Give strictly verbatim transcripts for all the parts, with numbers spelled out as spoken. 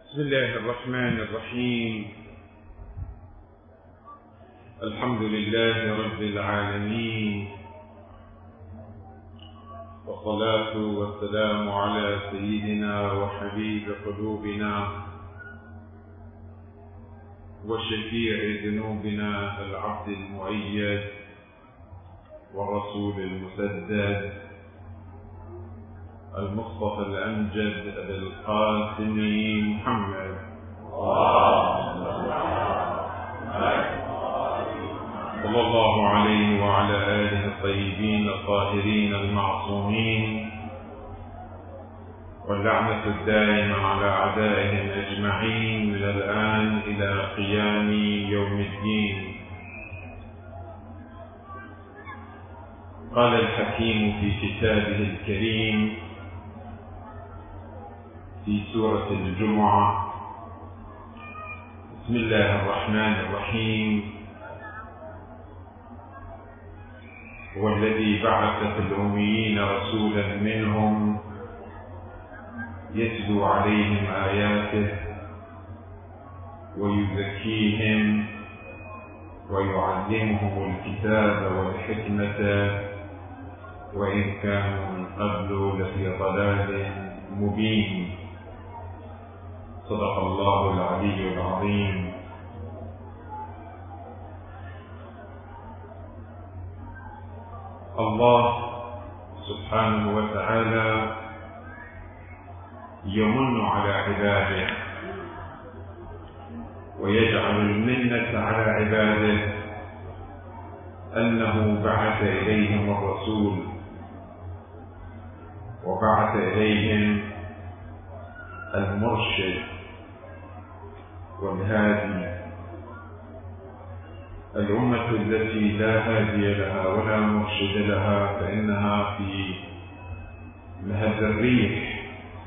بسم الله الرحمن الرحيم. الحمد لله رب العالمين، والصلاة والسلام على سيدنا وحبيب قلوبنا وشفيع ذنوبنا العبد المؤيد والرسول المسدد المصطفى الأمجد أبي القاسم محمد صلى الله عليه وعلى آله الطيبين الطاهرين المعصومين، واللعنة الدائمة على أعدائهم أجمعين من الآن إلى قيام يوم الدين. قال الحكيم في كتابه الكريم في سورة الجمعة: بسم الله الرحمن الرحيم. هو الذي بعث في الأميين رسولا منهم يتلو عليهم آياته ويزكيهم ويعلمهم الكتاب والحكمة وإن كانوا من قبل لفي ضلال مبين. صدق الله العلي العظيم. الله سبحانه وتعالى يمن على عباده ويجعل المنة على عباده أنه بعث إليهم الرسول وبعث إليهم المرشد والهادي. الأمة التي لا هادي لها ولا مرشد لها فإنها في مهد الريح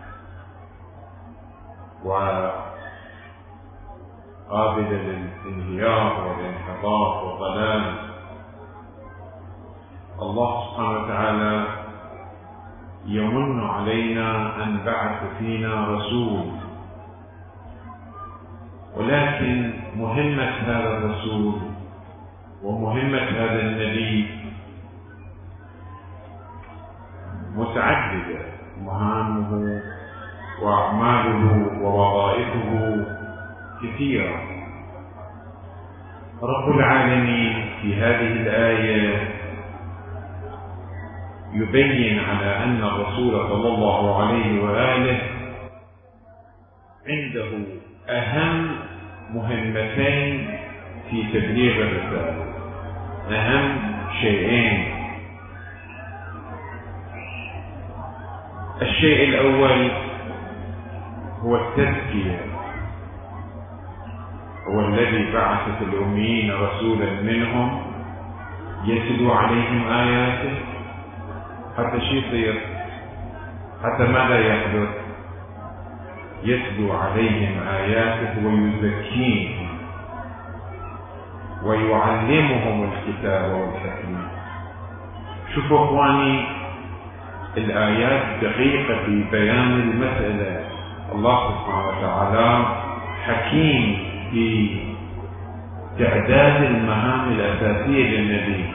وقابلة للانهيار والانحطاط والضلال. الله سبحانه وتعالى يمن علينا أن بعث فينا رسول، ولكن مهمة هذا الرسول ومهمة هذا النبي متعددة، مهامه وأعماله ووظائفه كثيرة. رب العالمين في هذه الآية يبين على أن الرسول صلى الله عليه وآله عنده أهم مهمتين في تبليغ الرسالة، أهم شيئين. الشيء الأول هو التزكية. هو الذي بعث في الأميين رسولا منهم يتلو عليهم آياته. حتى شيء يصير، حتى ماذا يحدث؟ يتلو عليهم آياته ويزكيهم ويعلمهم الكتاب والحكمة. شوفوا اخواني، الآيات دقيقة في بيان المسألة. الله سبحانه وتعالى حكيم في تعداد المهام الأساسية للنبي.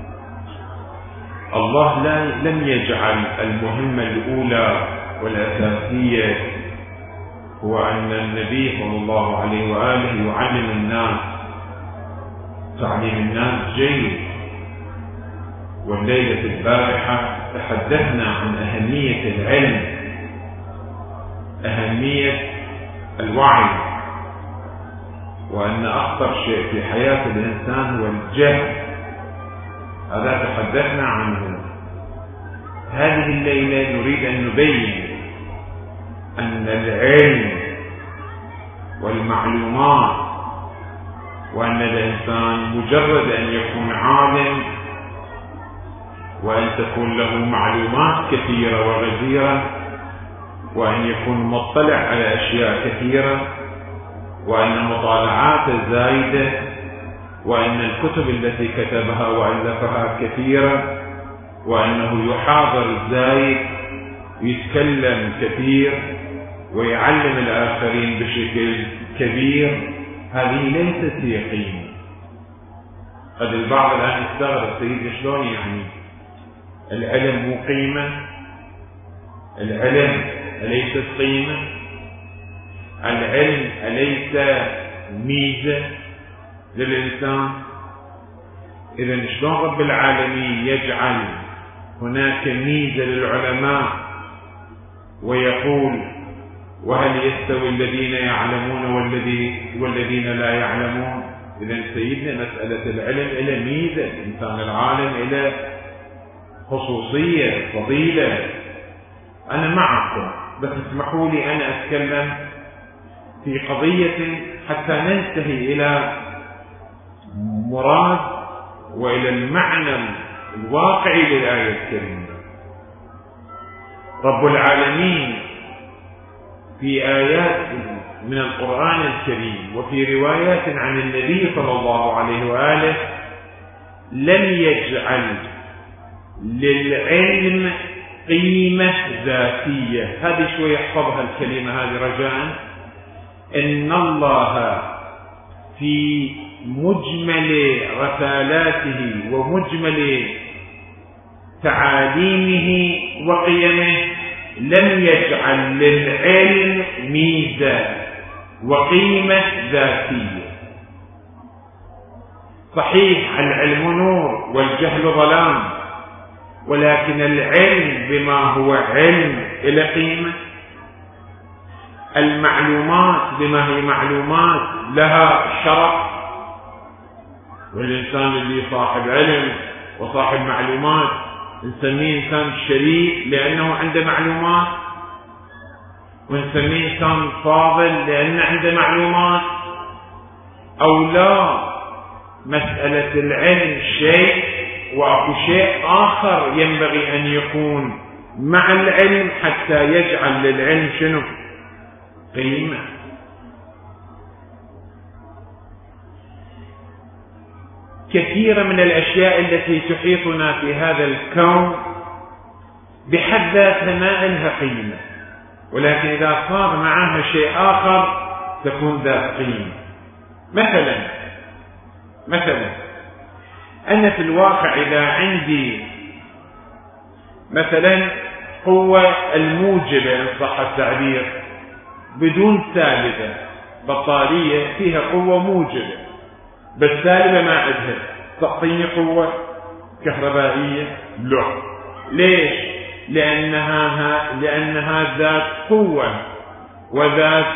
الله لا لم يجعل المهمة الأولى والأساسية هو أن النبي صلى الله عليه وآله يعلم الناس تعليم الناس جيد. والليلة البارحة تحدثنا عن أهمية العلم، أهمية الوعي، وأن أخطر شيء في حياة الإنسان هو الجهل. هذا تحدثنا عنه. هذه الليلة نريد أن نبين أن العلم والمعلومات، وأن الإنسان مجرد أن يكون عالم وأن تكون له معلومات كثيرة وغزيرة وأن يكون مطلع على أشياء كثيرة وأن مطالعاته زايدة وأن الكتب التي كتبها وألفها كثيرة وأنه يحاضر زايد ويتكلم كثير ويعلم الآخرين بشكل كبير، هذه ليست هي قيمة. قد البعض الآن يستغرب، سيدي شلون يعني العلم مو قيمة؟ العلم أليست قيمة؟ العلم أليس ميزة للإنسان؟ إذن شلون رب العالمين يجعل هناك ميزة للعلماء ويقول وهل يستوي الذين يعلمون والذين لا يعلمون؟ إذن سيدنا مسألة العلم إلى ميزة، الإنسان العالم إلى خصوصية فضيلة. أنا معكم، بس اسمحوا لي أنا أتكلم في قضية حتى ننتهي إلى مراد وإلى المعنى الواقعي للآية الكريمة. رب العالمين في آيات من القرآن الكريم وفي روايات عن النبي صلى الله عليه وآله لم يجعل للعلم قيمة ذاتية. هذه شوي يحفظها الكلمة هذه رجاء. إن الله في مجمل رسالاته ومجمل تعاليمه وقيمه لم يجعل للعلم ميزة وقيمة ذاتية. صحيح العلم نور والجهل ظلام، ولكن العلم بما هو علم إلى قيمة، المعلومات بما هي معلومات لها شرف. والإنسان اللي صاحب علم وصاحب معلومات نسميه إنسان شريف لأنه عنده معلومات، ونسميه إنسان فاضل لأنه عنده معلومات، أو لا. مسألة العلم شيء وأكو شيء آخر ينبغي أن يكون مع العلم حتى يجعل للعلم شنو؟ قيمة. كثيرة من الأشياء التي تحيطنا في هذا الكون بحد ذاتها ما لها قيمة، ولكن إذا صار معها شيء آخر تكون ذات قيمة. مثلا مثلا أنا في الواقع إذا عندي مثلا قوة الموجبة إن صح التعبير بدون سالبة، بطارية فيها قوة موجبة بس سالبة ما عندها، تعطيني قوة كهربائية؟ لا. ليش؟ لأنها لأنها ذات قوة وذات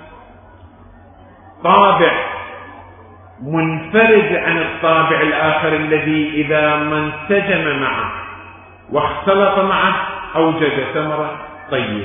طابع منفرد عن الطابع الآخر الذي إذا ما انسجم معه واختلط معه أوجد ثمرة طيبة.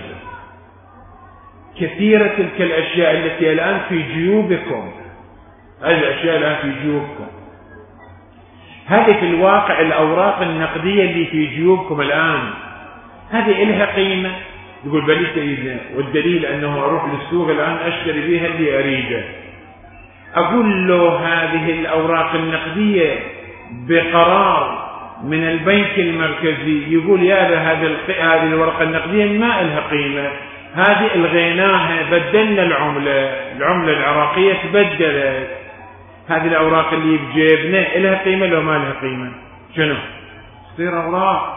كثيرة تلك الأشياء التي الآن في جيوبكم، هذه الأشياء الآن في جيوبكم، هذه في الواقع الأوراق النقدية اللي في جيوبكم الآن، هذه إلها قيمة؟ يقول بلي سيدنا، والدليل أنه أروح للسوق الآن أشتري بها اللي أريده. أقول له هذه الأوراق النقدية بقرار من البنك المركزي يقول يا هذه الورقة النقدية ما لها قيمة، هذه الغيناها بدلنا العملة، العملة العراقية تبدلت، هذه الأوراق اللي بجيبنا لها قيمة لو ما لها قيمة؟ شنو؟ تصير أوراق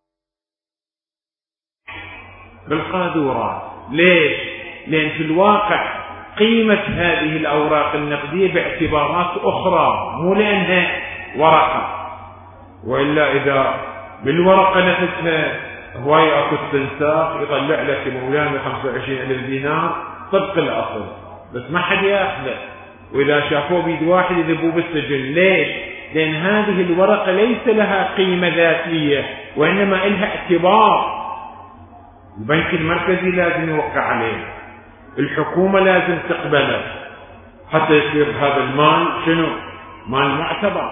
بالقاذورات. ليش؟ لأن في الواقع قيمة هذه الأوراق النقدية باعتبارات أخرى، مو لأنها ورقة، وإلا إذا بالورقة نفسها هواي أكو استنساخ يطلع لك مولانا خمسة وعشرين ألف دينار طبق الأصل، بس ما حد يأخذه، وإذا شافوه بيد واحد يذبوه بالسجن. ليش؟ لأن هذه الورقة ليس لها قيمة ذاتية وإنما لها اعتبار. البنك المركزي لازم يوقع عليه، الحكومة لازم تقبله حتى يصير هذا المال شنو؟ مال معتبر.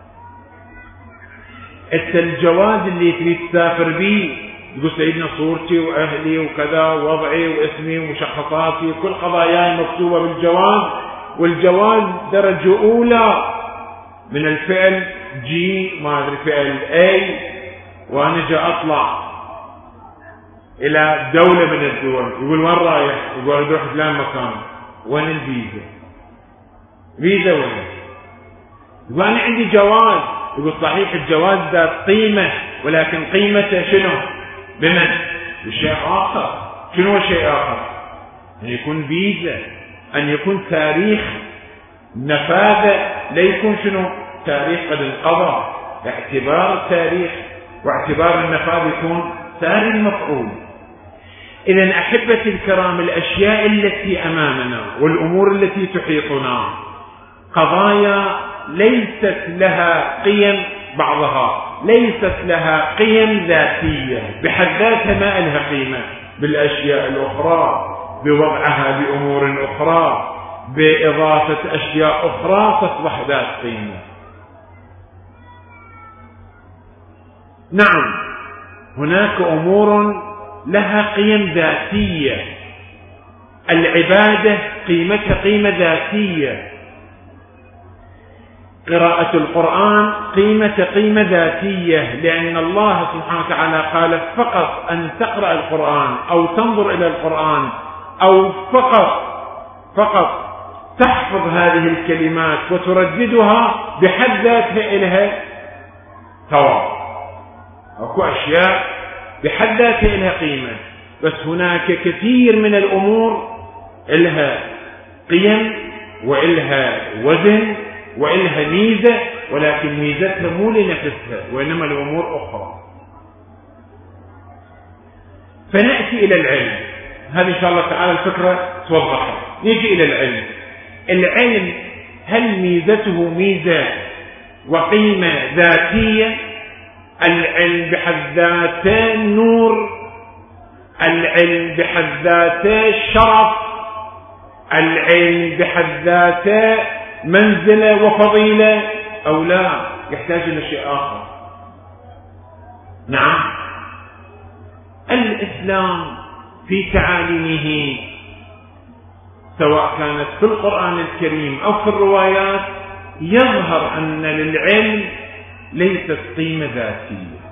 انت الجواز اللي تريد تسافر به تقول سيدنا صورتي واهلي وكذا ووضعي واسمي ومشخصاتي وكل قضاياي مكتوبة بالجواز، والجواز درجة اولى من الفعل جي ما ادري فعل اي، وانا جاء اطلع إلى دولة من الدول، يقول وين رايح؟ يقول أروح فلان مكان. وين الفيزا؟ فيزا وين؟ يقول أنا عندي جواز. يقول صحيح الجواز ذات قيمة، ولكن قيمته شنو؟ بمن؟ بشيء آخر. شنو هو شيء آخر؟ أن يكون فيزا، أن يكون تاريخ نفاذه، لا يكون شنو؟ تاريخ قد انقضى، باعتبار التاريخ واعتبار النفاذ يكون ثاني المفعول. إذن أحبتي الكرام، الأشياء التي أمامنا والأمور التي تحيطنا قضايا ليست لها قيم، بعضها ليست لها قيم ذاتية بحد ذاتها، ما لها قيمة بالأشياء الأخرى، بوضعها بأمور أخرى، بإضافة أشياء أخرى تصبح ذات قيمة. نعم، هناك أمور لها قيم ذاتية. العبادة قيمتها قيمة ذاتية، قراءة القرآن قيمة قيمة ذاتية، لأن الله سبحانه وتعالى قال فقط أن تقرأ القرآن أو تنظر إلى القرآن أو فقط فقط تحفظ هذه الكلمات وترددها بحد ذاتها إلها ثواب. أكو أشياء بحد ذاتها إلها قيمة، بس هناك كثير من الأمور إلها قيم وإلها وزن وإلها ميزة، ولكن ميزتها مو لنفسها وإنما لأمور أخرى. فنأتي إلى العلم. هذه إن شاء الله تعالى الفكرة توضحها. نيجي إلى العلم. العلم هل ميزته ميزة وقيمة ذاتية؟ العلم بحد ذاته نور، العلم بحد ذاته شرف، العلم بحد ذاته منزلة وفضيلة، أو لا يحتاج إلى شيء آخر؟ نعم، الإسلام في تعاليمه سواء كانت في القرآن الكريم أو في الروايات يظهر أن للعلم ليست قيمة ذاتية،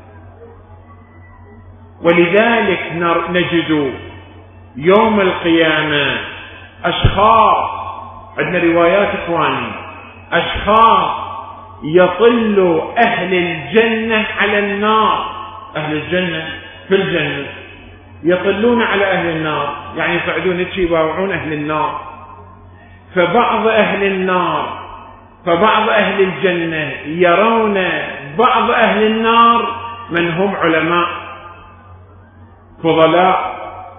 ولذلك نجد يوم القيامة أشخاص، عندنا روايات إخواني، أشخاص يطل أهل الجنة على النار. أهل الجنة في الجنة يطلون على أهل النار، يعني يصعدون هيك يباوعون أهل النار. فبعض أهل النار فبعض أهل الجنة يرون بعض أهل النار من هم علماء فضلاء،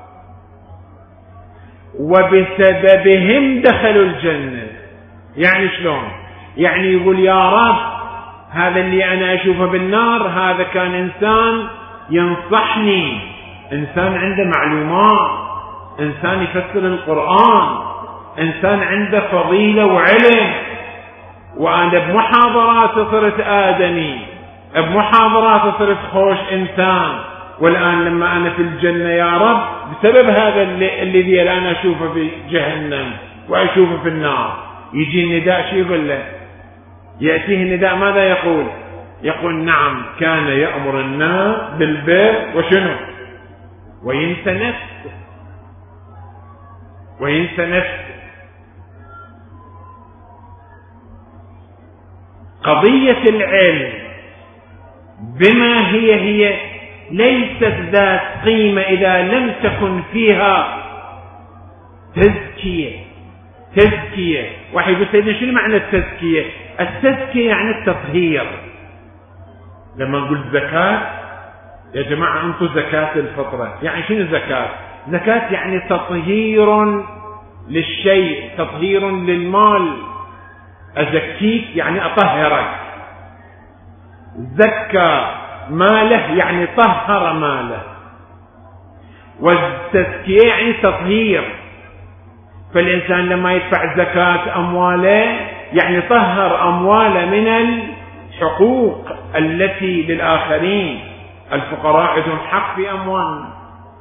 وبسببهم دخلوا الجنة. يعني شلون؟ يعني يقول يا رب هذا اللي أنا أشوفه بالنار هذا كان إنسان ينصحني، إنسان عنده معلومات، إنسان يفسر القرآن، إنسان عنده فضيلة وعلم، وأنا بمحاضرات صرت آدمي، بمحاضرات صرت خوش إنسان، والآن لما أنا في الجنة يا رب بسبب هذا الذي الآن أشوفه في جهنم وأشوفه في النار. يجي النداء، شو يقول له؟ يأتيه النداء ماذا يقول؟ يقول نعم كان يأمر الناس بالبر وشنو؟ وينسى نفسه، وينسى نفسه. قضية العلم بما هي هي ليست ذات قيمة إذا لم تكن فيها تزكية. تزكية، واحد يقول سيدنا شنو معنى التزكية؟ التزكية يعني التطهير. لما نقول زكاة يا جماعة أنتم زكاة الفطرة، يعني شنو زكاة؟ زكاة يعني تطهير للشيء، تطهير للمال. أزكيك يعني أطهرك. زكى ماله يعني طهر ماله. والتزكية يعني تطهير. فالإنسان لما يدفع زكاة أمواله يعني طهر أمواله من الحقوق التي للآخرين. الفقراء عندهم حق في أموالهم،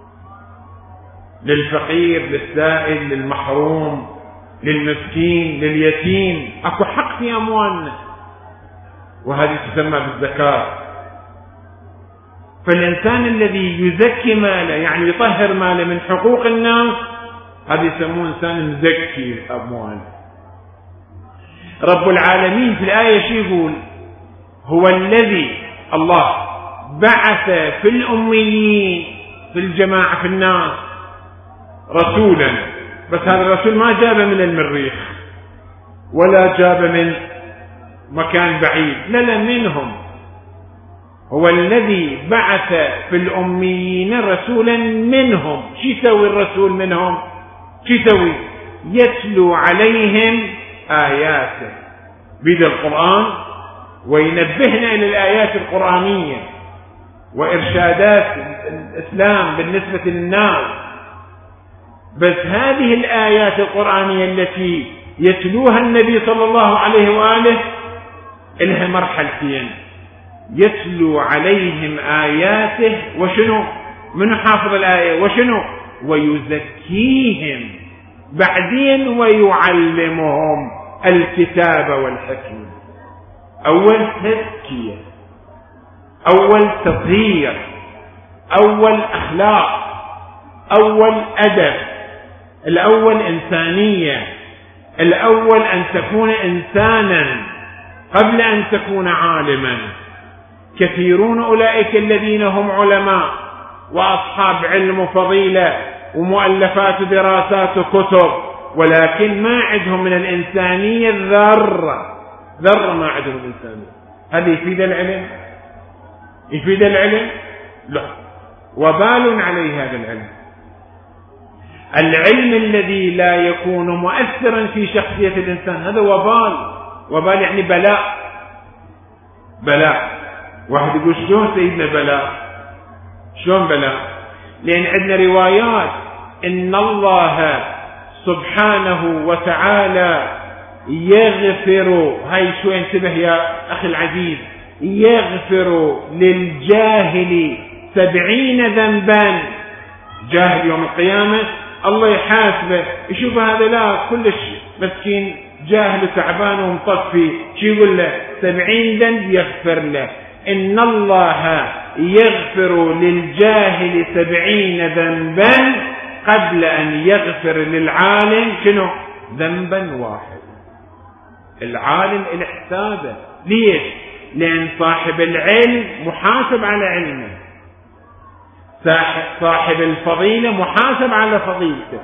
للفقير، للسائل، للمحروم، للمسكين، لليتيم، أكو حق في أموالنا، وهذه تسمى بالزكاة. فالإنسان الذي يزكي ماله يعني يطهر ماله من حقوق الناس هذا يسمونه إنسان مزكي أمواله. رب العالمين في الآية شو يقول؟ هو الذي الله بعث في الأميين في الجماعة في الناس رسولا، بس هذا الرسول ما جابه من المريخ ولا جابه من مكان بعيد، لا لا منهم. هو الذي بعث في الأميين رسولا منهم. شو يسوي الرسول منهم؟ شو يسوي؟ يتلو عليهم آياته بيد القرآن وينبهنا إلى الآيات القرآنية وإرشادات الإسلام بالنسبة للناس. بس هذه الآيات القرآنية التي يتلوها النبي صلى الله عليه وآله إلها مرحلتين: يتلو عليهم آياته وشنو؟ من حافظ الآية وشنو؟ ويزكيهم، بعدين ويعلمهم الكتاب والحكمة. أول تزكية، أول تطهير، أول أخلاق، أول أدب، الأول إنسانية، الأول أن تكون إنسانا قبل أن تكون عالما. كثيرون أولئك الذين هم علماء وأصحاب علم وفضيلة ومؤلفات ودراسات وكتب، ولكن ما عندهم من الإنسانية ذرة ذرة، ما عندهم الإنسانية. هل يفيد العلم؟ يفيد العلم؟ لا، وبال عليه هذا العلم. العلم الذي لا يكون مؤثرا في شخصية الإنسان هذا وبال. وبال يعني بلاء. بلاء. واحد يقول شلون سيدنا بلاء؟ شلون بلاء؟ لأن عندنا روايات إن الله سبحانه وتعالى يغفر، هاي شو انتبه يا أخي العزيز، يغفر للجاهل سبعين ذنبا. جاهل يوم القيامة الله يحاسبه، يشوف هذا لا كلش مسكين جاهل وتعبان ومطفي، شو يقول له؟ سبعين ذنب يغفر له. إن الله يغفر للجاهل سبعين ذنبا قبل أن يغفر للعالم شنو؟ ذنبا واحد. العالم الحسابه. ليش؟ لأن صاحب العلم محاسب على علمه، صاحب الفضيلة محاسب على فضيلته.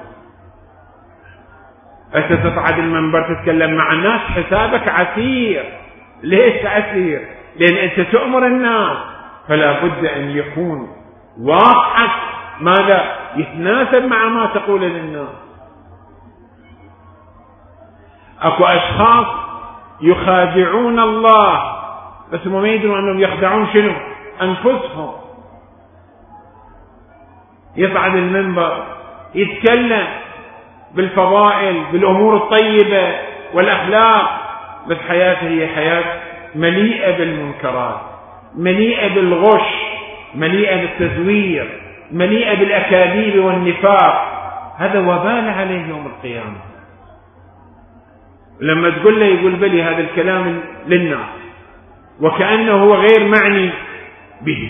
أنت تصعد المنبر تتكلم مع الناس حسابك عسير. ليش عسير؟ لأن أنت تؤمر الناس، فلا بد أن يكون واقعك ماذا؟ يتناسب مع ما تقول للناس. أكو أشخاص يخادعون الله بس ما يدرون أنهم يخدعون شنو؟ أنفسهم. يصعد المنبر يتكلم بالفضائل بالأمور الطيبة والأخلاق، بس حياته هي حياة مليئة بالمنكرات، مليئة بالغش، مليئة بالتزوير، مليئة بالأكاذيب والنفاق. هذا وبال عليه يوم القيامة. لما تقول له يقول بلي هذا الكلام للناس وكأنه هو غير معني به.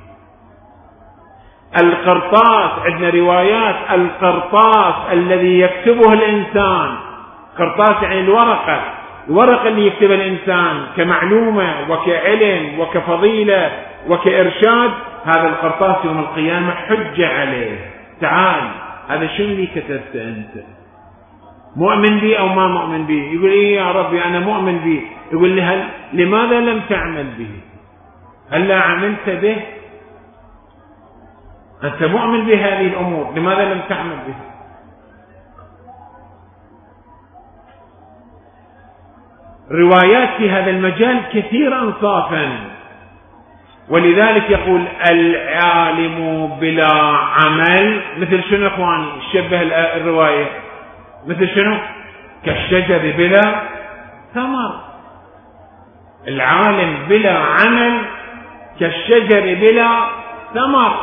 القرطاس، عندنا روايات القرطاس الذي يكتبه الإنسان، قرطاس يعني الورقة، الورقة اللي يكتبها الإنسان كمعلومة وكعلم وكفضيلة وكإرشاد، هذا القرطاس يوم القيامة حجة عليه. تعال هذا شو اللي كتبته أنت؟ مؤمن به أو ما مؤمن به؟ يقول إيه يا ربي أنا مؤمن به. يقول لي هل لماذا لم تعمل به؟ هل لا عملت به؟ أنت مؤمن بهذه الأمور، لماذا لم تعمل به؟ روايات في هذا المجال كثيرة أنصافا، ولذلك يقول العالم بلا عمل مثل شنو اخواني؟ شبه الرواية مثل شنو؟ كالشجر بلا ثمر. العالم بلا عمل كالشجر بلا ثمر.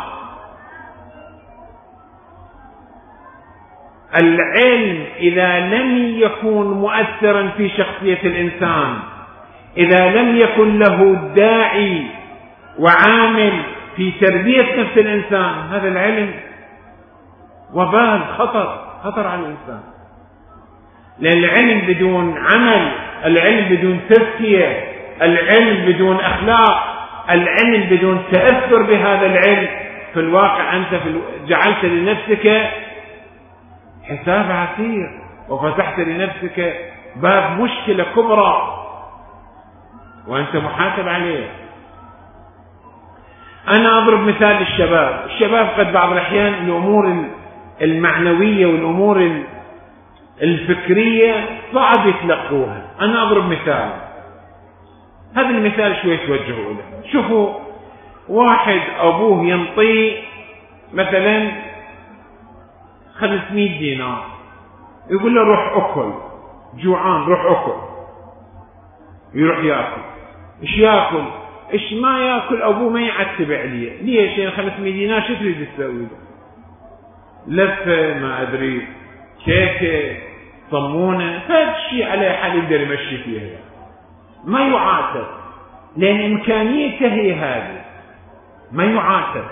العلم إذا لم يكن مؤثرا في شخصية الإنسان، إذا لم يكن له داعي وعامل في تربية نفس الإنسان. هذا العلم وبال، خطر خطر على الإنسان، لأن العلم بدون عمل، العلم بدون تزكية، العلم بدون أخلاق، العلم بدون تأثر بهذا العلم، في الواقع أنت في الو... جعلت لنفسك حساب عسير، وفتحت لنفسك باب مشكلة كبرى وأنت محاسب عليه. أنا أضرب مثال للشباب. الشباب قد بعض الأحيان الأمور المعنوية والأمور الفكرية صعب يتلقوها. أنا أضرب مثال، هذا المثال شوي توجهوا له. شوفوا واحد أبوه ينطيه مثلا خمسمائة دينار، يقول له روح أكل، جوعان روح أكل، يروح يأكل. إيش يأكل؟ إيش ما يأكل أبوه ما يعتب عليه. ليش؟ يعني خمسمائة دينار شو تريد تسوي له؟ لفة ما أدري كيكة صمونة، هذا الشيء على حال يقدر يمشي فيها، ما يعاتب لأن إمكانيته هي هذه، ما يعاتب.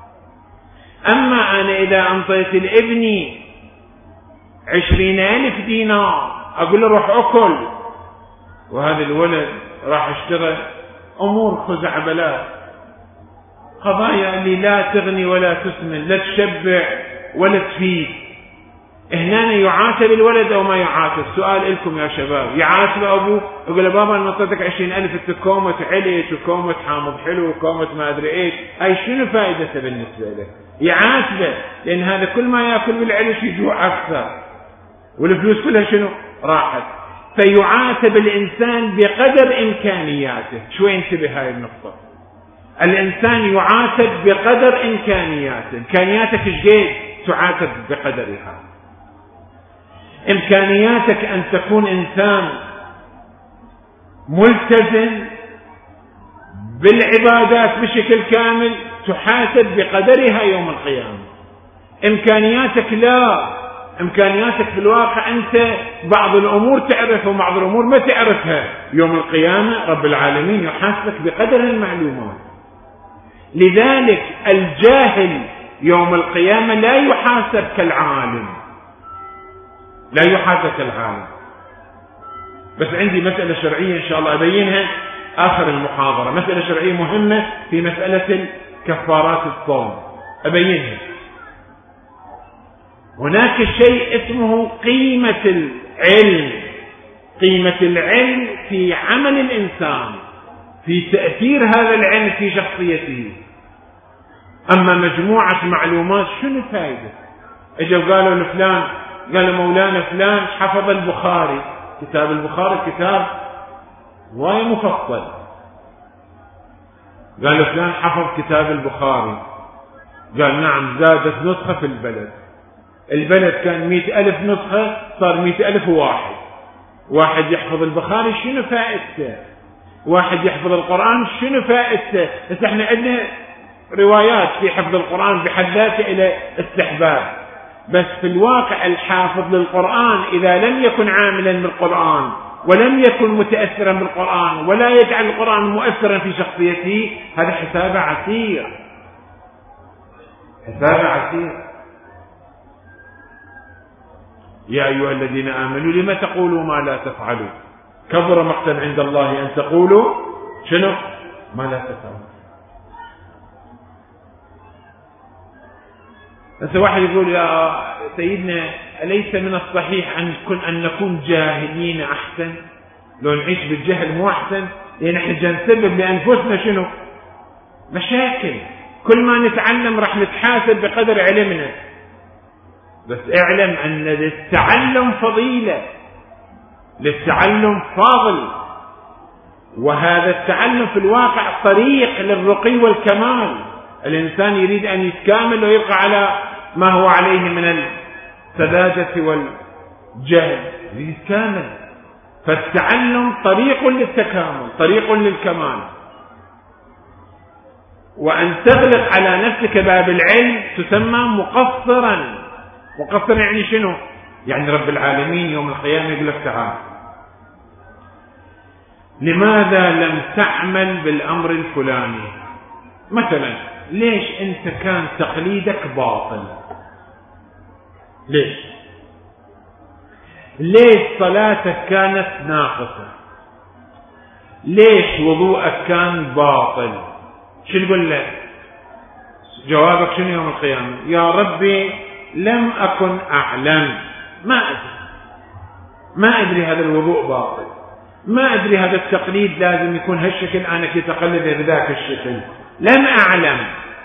أما أنا إذا أنطيت لابني عشرين ألف دينار أقول له روح أكل، وهذا الولد راح اشتغل أمور خزعبلات، قضايا اللي لا تغني ولا تسمن، لا تشبع ولا تفيد. هنا يعاتب الولد أو ما يعاتب؟ سؤال لكم يا شباب، يعاتب أبوه يقول له بابا أنا أعطيتك عشرين ألف تكومة عليك وكومة حامض حلو وكومة ما أدري إيش، أي شنو فائدته بالنسبة له؟ يعاتبه لأن هذا كل ما يأكل بالعيش يجوع أكثر، والفلوس كلها شنو؟ راحت. فيعاتب الإنسان بقدر إمكانياته. شوي انتبه هاي النقطة، الإنسان يعاتب بقدر إمكانياته. إمكانياتك إيش تعاتب بقدرها. إمكانياتك أن تكون إنسان ملتزم بالعبادات بشكل كامل، تحاسب بقدرها يوم القيامة. إمكانياتك لا، إمكانياتك في الواقع أنت بعض الأمور تعرفها وبعض الأمور ما تعرفها، يوم القيامة رب العالمين يحاسبك بقدر المعلومات. لذلك الجاهل يوم القيامة لا يحاسب كالعالم، لا يحاسب كالعالم. بس عندي مسألة شرعية إن شاء الله أبينها آخر المحاضرة، مسألة شرعية مهمة في مسألة كفارات الصوم أبينها. هناك شيء اسمه قيمة العلم، قيمة العلم في عمل الإنسان، في تأثير هذا العلم في شخصيته. أما مجموعة معلومات شنو فائدة؟ اجوا قالوا لفلان، قال مولانا فلان حفظ البخاري، كتاب البخاري كتاب واي مفصل، قال فلان حفظ كتاب البخاري، قال نعم زادت نسخة في البلد، البلد كان مئة ألف نسخة صار مئة ألف واحد. واحد يحفظ البخاري شنو فائدته؟ واحد يحفظ القرآن شنو فائدته؟ بس احنا عندنا روايات في حفظ القرآن بحد ذاته إلى استحباب، بس في الواقع الحافظ للقرآن إذا لم يكن عاملا بالقرآن ولم يكن متأثرا بالقرآن ولا يجعل القرآن مؤثرا في شخصيته، هذا حسابه عسير، حسابه عسير. يا أيها الذين آمنوا لما تقولوا ما لا تفعلوا كبر مقتا عند الله أن تقولوا شنو ما لا تفعلوا. بس واحد يقول يا سيدنا أليس من الصحيح أن نكون أن نكون جاهلين أحسن؟ لو نعيش بالجهل مو أحسن؟ لأن احنا جا نسبب لأنفسنا شنو؟ مشاكل. كل ما نتعلم راح نتحاسب بقدر علمنا. بس اعلم أن للتعلم فضيلة، للتعلم فاضل، وهذا التعلم في الواقع طريق للرقي والكمال. الإنسان يريد أن يتكامل ويبقى على ما هو عليه من السذاجة والجهل، يريد يتكامل. فالتعلم طريق للتكامل، طريق للكمال. وأن تغلق على نفسك باب العلم تسمى مقصرا. مقصرا يعني شنو؟ يعني رب العالمين يوم القيامة يقول لك تعال لماذا لم تعمل بالأمر الفلاني؟ مثلا ليش أنت كان تقليدك باطل؟ ليش؟ ليش صلاتك كانت ناقصة؟ ليش وضوءك كان باطل؟ شو نقول لك؟ جوابك شنو يوم القيامة؟ يا ربي لم أكن أعلم، ما أدري ما أدري هذا الوضوء باطل، ما أدري هذا التقليد لازم يكون هالشكل، أنا كنت أقلده بذاك الشكل، لم أعلم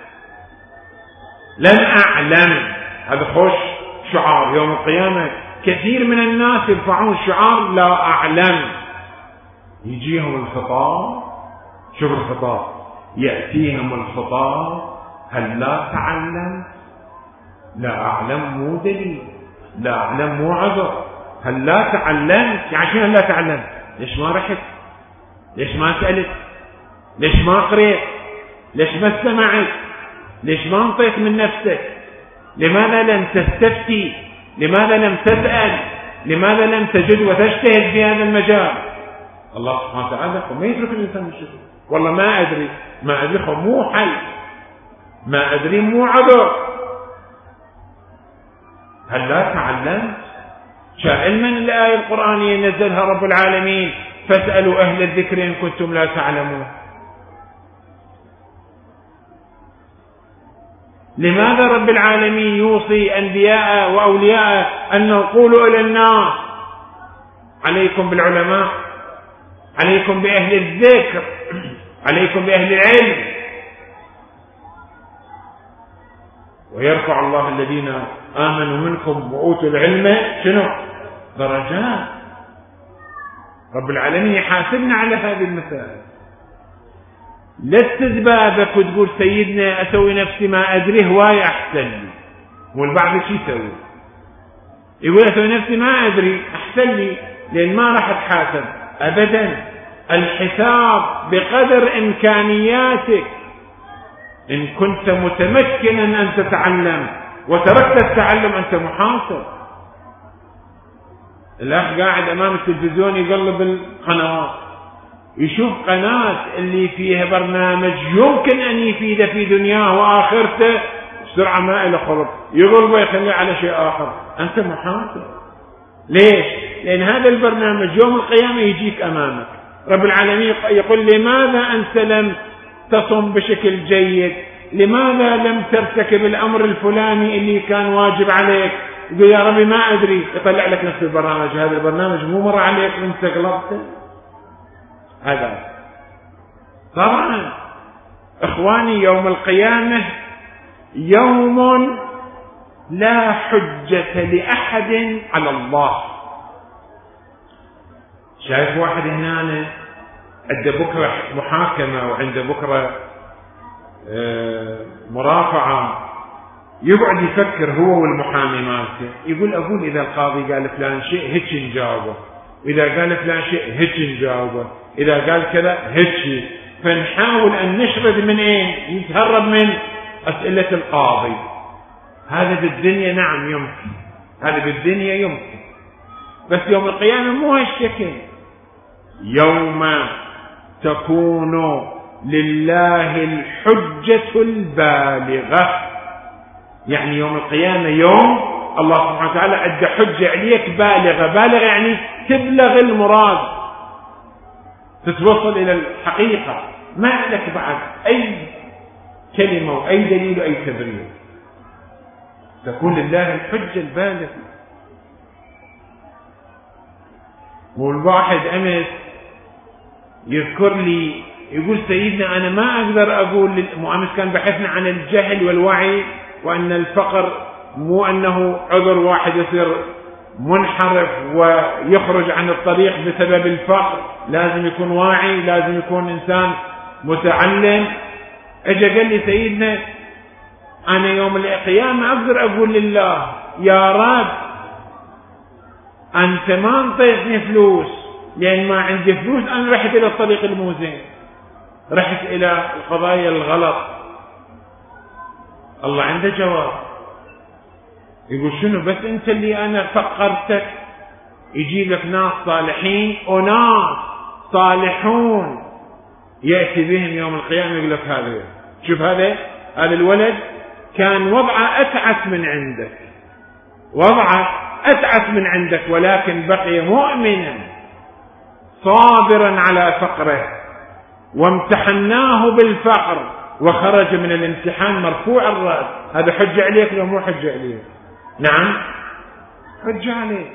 لم أعلم. هذا خوش شعار يوم القيامة. كثير من الناس يرفعون شعار لا أعلم، يجيهم الخطاب. شوف الخطاب، يأتيهم الخطاب هل لا تعلم؟ لا أعلم مو دليل، لا أعلم مو عذر. هل لا تعلم يعني شنو؟ هل لا تعلم؟ ليش ما رحت؟ ليش ما سألت؟ ليش ما قريت؟ ليش ما استمعت؟ ليش ما انطيت من نفسك؟ لماذا لم تستفتي؟ لماذا لم تسأل؟ لماذا لم تجد وتجتهد في هذا المجال؟ الله سبحانه وتعالى ما يترك الإنسان بالشكل. والله ما أدري ما أدري مو حل، ما أدري مو عذر. هل لا تعلمت؟ شاء من الآية القرآنية نزلها رب العالمين فاسألوا أهل الذكر إن كنتم لا تعلمون. لماذا رب العالمين يوصي أنبياء وأولياء أن نقول إلى الناس عليكم بالعلماء، عليكم بأهل الذكر، عليكم بأهل العلم، ويرفع الله الذين آمنوا منكم وأوتوا العلم شنو؟ درجات. رب العالمين يحاسبنا على هذه المسائل. لا تذبابك وتقول سيدنا أسوي نفسي ما أدري هواي أحسن لي، والبعض شي يسوي؟ يقول أسوي نفسي ما أدري أحسن لي لأن ما راح أتحاسب. أبدا، الحساب بقدر إمكانياتك. إن كنت متمكنا أن تتعلم وتركت التعلم أنت محاسب. الأخ قاعد أمام التلفزيون يقلب القنوات، يشوف قناة اللي فيها برنامج يمكن أن يفيده في دنياه وآخرته، بسرعة ما إلى خلق يغلبه يخليه على شيء آخر. أنت محاسب. ليش؟ لأن هذا البرنامج يوم القيامة يجيك أمامك. رب العالمين يقول لماذا أنت لم تصم بشكل جيد؟ لماذا لم ترتكب الأمر الفلاني اللي كان واجب عليك؟ يقول يا ربي ما أدري. يطلع لك نفس البرنامج، هذا البرنامج مو مر عليك وانت قلبته. هذا طبعا إخواني يوم القيامة يوم لا حجة لأحد على الله. شايف واحد هنا عنده بكرة محاكمة وعنده بكرة مرافعة، يقعد يفكر هو والمحامي مالته، يقول أقول إذا القاضي قال فلان شيء هيك نجاوبه، إذا قال فلان شيء هيك نجاوبه، إذا قال كذا هيك. فنحاول أن نشرد من إيه؟ نتهرب من أسئلة القاضي. هذا بالدنيا نعم يمكن، هذا بالدنيا يمكن، بس يوم القيامة مو هالشكل. يوم تكون لله الحجة البالغة، يعني يوم القيامة يوم الله سبحانه وتعالى عنده حجة عليك بالغة. بالغة يعني تبلغ المراد، تتوصل إلى الحقيقة، ما لك بعد أي كلمة وأي دليل وأي تبرير. تكون لله الحجة البالغة. والواحد أمس يذكر لي يقول سيدنا أنا ما أقدر أقول، أمس كان بحثنا عن الجهل والوعي، وأن الفقر مو أنه عذر واحد يصير منحرف ويخرج عن الطريق بسبب الفقر، لازم يكون واعي، لازم يكون إنسان متعلم. أجا قال لي سيدنا أنا يوم القيامة أقدر أقول لله يا رب أنت ما انطيتني فلوس لأن ما عندي فلوس، أنا رحت إلى الطريق الموزين، رحت إلى القضايا الغلط. الله عنده جواب، يقول شنو؟ بس أنت اللي أنا فقرتك، يجيب لك ناس صالحين وناس صالحون يأتي بهم يوم القيامة يقول لك هذا شوف هذا هذا الولد كان وضعه أتعس من عندك، وضعه أتعس من عندك، ولكن بقي مؤمنا صابرا على فقره، وامتحناه بالفقر وخرج من الامتحان مرفوع الرأس. هذا حجة عليك لو مو حجة عليك؟ نعم حجة عليك.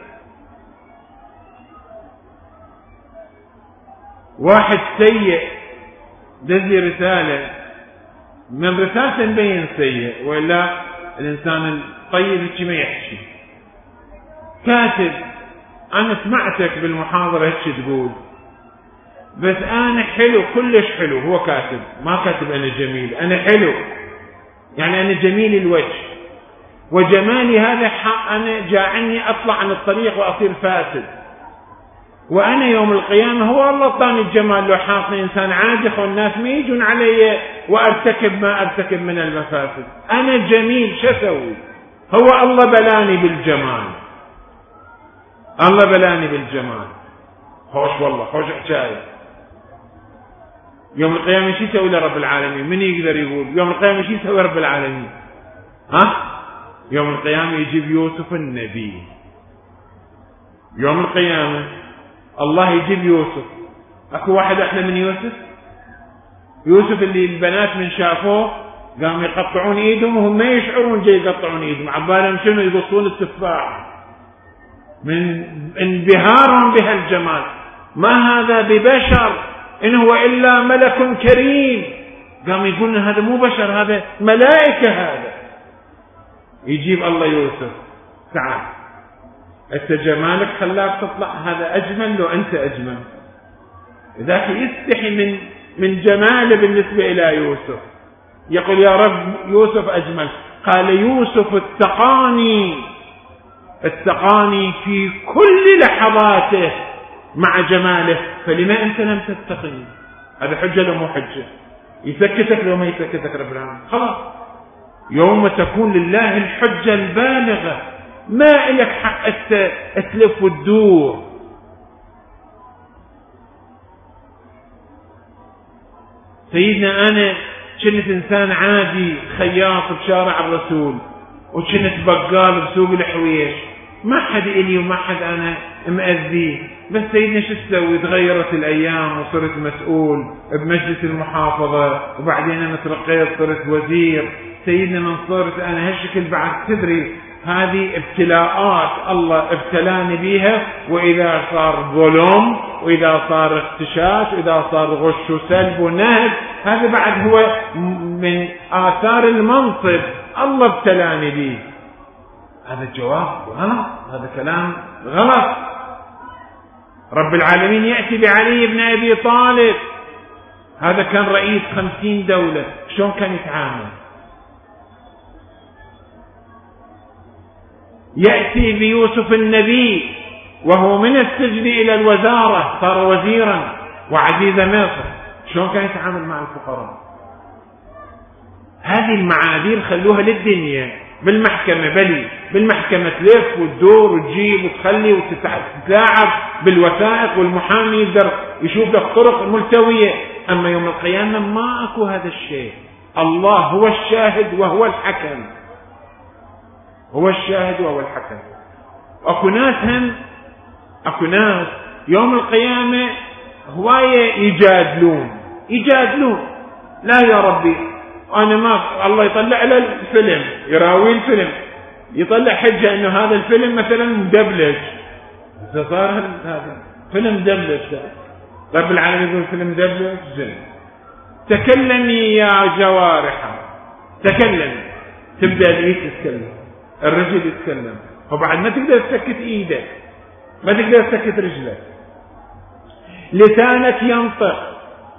واحد سيء دزي رسالة، من رسالة مبين سيء، وإلا الإنسان الطيب هيك ما يحكي. كاتب أنا سمعتك بالمحاضرة هيك تقول، بس أنا حلو كلش حلو. هو كاتب، ما كاتب أنا جميل، أنا حلو، يعني أنا جميل الوجه، وجمالي هذا حق أنا جاعني أطلع عن الطريق وأصير فاسد، وأنا يوم القيامة هو الله طاني الجمال لو حاطني إنسان عادخ والناس ما يجون علي وأرتكب ما أرتكب من المفاسد. أنا جميل، شو أسوي؟ هو الله بلاني بالجمال، الله بلاني بالجمال. خوش والله، خوش حكاية. يوم القيامة شو يسوي لرب العالمين؟ من يقدر يقول يوم القيامة شو يسوي رب العالمين؟ ها؟ يوم القيامة يجيب يوسف النبي. يوم القيامة الله يجيب يوسف. اكو واحد احلى من يوسف؟ يوسف اللي البنات من شافوه قاموا يقطعون ايدهم وهم ما يشعرون جاي يقطعون ايدهم، عبالهم شنو؟ يقصون التفاح من انبهارهم بهالجمال. ما هذا ببشر إن هو إلا ملك كريم. قام يقولون هذا مو بشر، هذا ملائكة. هذا يجيب الله يوسف، تعال أنت جمالك خلاك تطلع، هذا أجمل لو أنت أجمل. ذاك يستحي من من جماله بالنسبة إلى يوسف، يقول يا رب يوسف أجمل. قال يوسف اتقاني، اتقاني في كل لحظاته مع جماله، فلما أنت لم تتقني؟ هذا حجة لو مو حجة؟ يسكتك لو ما يسكتك رب العالمين؟ خلاص يوم تكون لله الحجة البالغة، ما إلك حق تلف وتدور. سيدنا أنا كنت إنسان عادي خياط بشارع الرسول، وكنت بقال بسوق الحويش، ما حد إلي وما حد أنا مأذيه. بس سيدنا شو تسوي؟ تغيرت الأيام وصرت مسؤول بمجلس المحافظة، وبعدين أنا ترقيت صرت وزير. سيدنا من صرت أنا هالشكل بعد تدري هذه ابتلاءات الله ابتلاني بيها. وإذا صار ظلم، وإذا صار اختشاش، وإذا صار غش وسلب ونهب، هذا بعد هو من آثار المنصب الله ابتلاني به. هذا جواب غلط، هذا كلام غلط. رب العالمين يأتي بعلي بن أبي طالب، هذا كان رئيس خمسين دولة، شلون كان يتعامل؟ يأتي بيوسف النبي وهو من السجن إلى الوزارة، صار وزيرا وعزيز مصر، شلون كان يتعامل مع الفقراء؟ هذه المعاذير خلوها للدنيا. بالمحكمة بلي، بالمحكمة تلف وتدور وتجيب وتخلي وتتلاعب بالوثائق، والمحامي يقدر يشوف لك طرق ملتوية. أما يوم القيامة ما أكو هذا الشيء. الله هو الشاهد وهو الحكم، هو الشاهد وهو الحكم. أكو ناس هم أكو ناس يوم القيامة هواية يجادلون يجادلون لا يا ربي أنا ما، الله يطلع له الفيلم، يراوي الفيلم، يطلع حجة إنه هذا الفيلم مثلا مدبلج، صار هذا فيلم مدبلج. رب العالمين يقول فيلم مدبلج زين. تكلمي يا جوارحة، تكلمي. تبدأ الإيد تتكلم، الرجل يتكلم، وبعد ما تقدر تسكت إيدك، ما تقدر تسكت رجلك، لسانك ينطق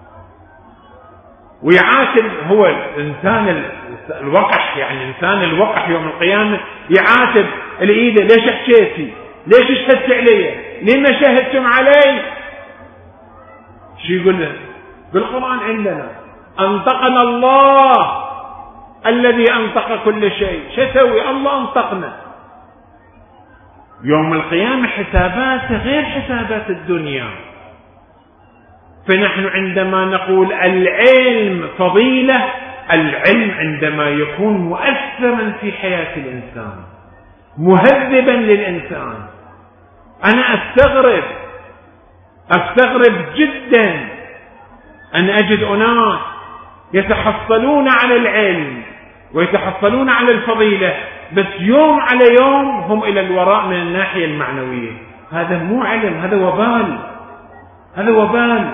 ويعاتب. هو الإنسان الوقح، يعني إنسان الوقح يوم القيامة يعاتب الإيد، ليش حكيتي؟ ليش شهدت علي؟ لما شهدتم علي؟ شو يقول لنا بالقرآن عندنا؟ أنطقنا الله الذي أنطق كل شيء. شو سوي؟ الله أنطقنا. يوم القيامة حساباته غير حسابات الدنيا. فنحن عندما نقول العلم فضيلة، العلم عندما يكون مؤثرا في حياة الإنسان، مهذبا للإنسان. أنا أستغرب أستغرب جدا أن أجد أناس يتحصلون على العلم ويتحصلون على الفضيلة، بس يوم على يوم هم إلى الوراء من الناحية المعنوية. هذا مو علم، هذا وبال، هذا وبال.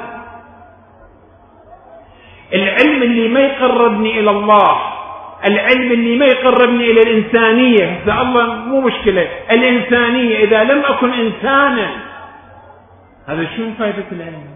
العلم اللي ما يقربني إلى الله، العلم اللي ما يقربني إلى الإنسانية، هذا الله مو مشكلة، الإنسانية إذا لم أكن إنسانا، هذا شو فائدة العلم؟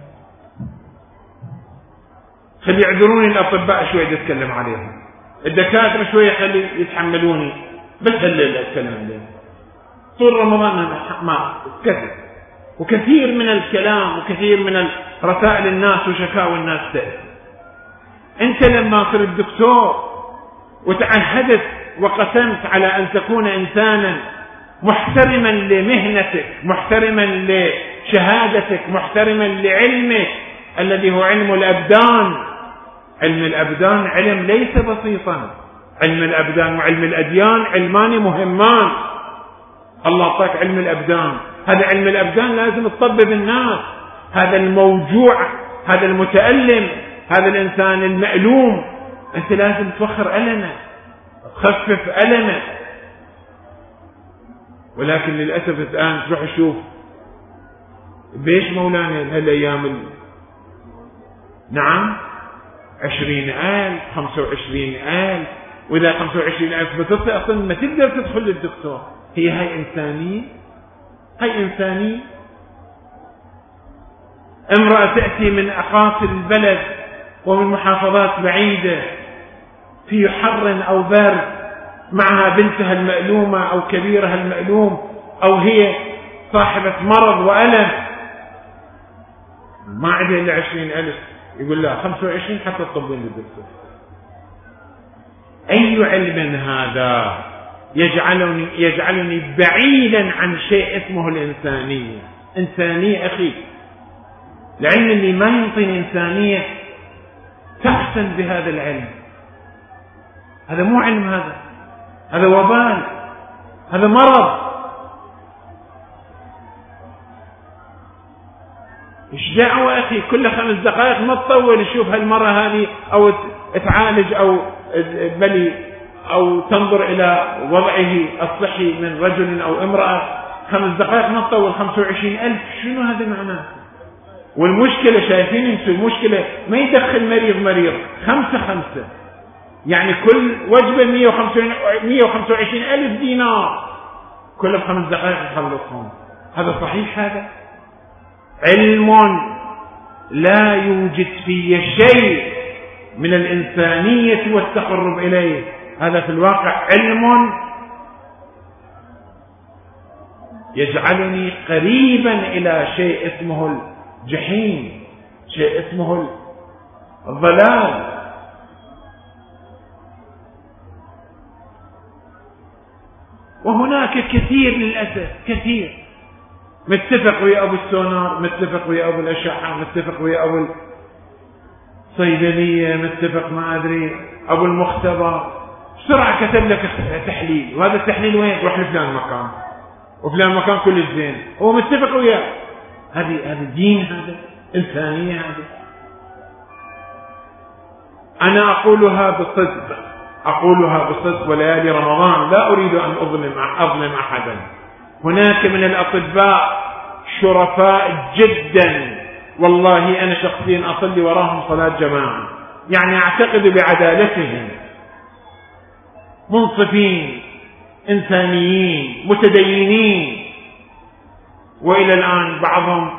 خلي يعذروني الأطباء شوي أتكلم عليهم، الدكاترة شوي خلي يتحملوني، بس هالليل أتكلم عليهم. طول رمضان ما كثير وكثير من الكلام وكثير من رسائل الناس وشكاوى الناس تأتي. أنت لما صرت دكتور وتعهدت وقسمت على أن تكون إنسانا محترما لمهنتك، محترما لشهادتك، محترما لعلمك الذي هو علم الأبدان. علم الأبدان علم ليس بسيطا، علم الأبدان وعلم الأديان علمان مهمان. الله أعطاك علم الأبدان، هذا علم الأبدان لازم تطبب الناس، هذا الموجوع، هذا المتألم، هذا الإنسان المألوم، أنت لازم توخر ألمه، تخفف ألمه. ولكن للأسف الآن تروح تشوف بيش مولانا هالأيام ال... نعم عشرين ألف خمسة وعشرين ألف، وإذا خمسة وعشرين ألف بتصل أصلا ما تقدر تدخل للدكتور. هي هاي إنسانية؟ هاي إنسانية؟ امرأة تأتي من أقاصي البلد ومن محافظات بعيدة في حر أو برد، معها بنتها المألومة أو كبيرها المألوم، أو هي صاحبة مرض وألم، ما عندها إلا عشرين ألف، يقول لها خمسة وعشرين حتى تطبين للدكتور. أي علم هذا يجعلني, يجعلني بعيدا عن شيء اسمه الإنسانية. إنسانية أخي، العلم اللي ما ينطيني إنسانية تحسن بهذا العلم، هذا مو علم، هذا هذا وبال، هذا مرض. ايش دعوة أخي كل خمس دقائق ما تطول شوف هالمرة هذه أو تعالج أو بلي أو تنظر إلى وضعه الصحي من رجل أو امرأة، خمس دقائق ما تطول، خمسة وعشرين ألف، شنو هذا معناه؟ والمشكلة شايفين انتم المشكلة ما يدخل مريض مريض خمسة خمسة، يعني كل وجبة مية وخمسة وعشرين ألف دينار، كل بخمس دقائق يخلصهم. هذا صحيح؟ هذا علم لا يوجد فيه شيء من الإنسانية والتقرب إليه، هذا في الواقع علم يجعلني قريبا إلى شيء اسمه الجحيم، شيء اسمه الضلال. وهناك كثير للأسف، كثير متفق ويا أبو السونار، متفق ويا أبو الأشعة، متفق ويا أبو الصيدلية، متفق ما أدري أبو المختبر، بسرعة كتب لك تحليل، وهذا التحليل وين؟ روح لفلان مكان وفلان مكان كل زين، هو متفق وياه. هذه هذا دين، هذا إنسانية. هذه أنا أقولها بصدق، أقولها بصدق وليالي رمضان، لا أريد أن أظلم أظلم أحدا. هناك من الأطباء شرفاء جدا، والله أنا شخصيا أصلي وراهم صلاة جماعة، يعني أعتقد بعدالتهم، منصفين، إنسانيين، متدينين، وإلى الآن بعضهم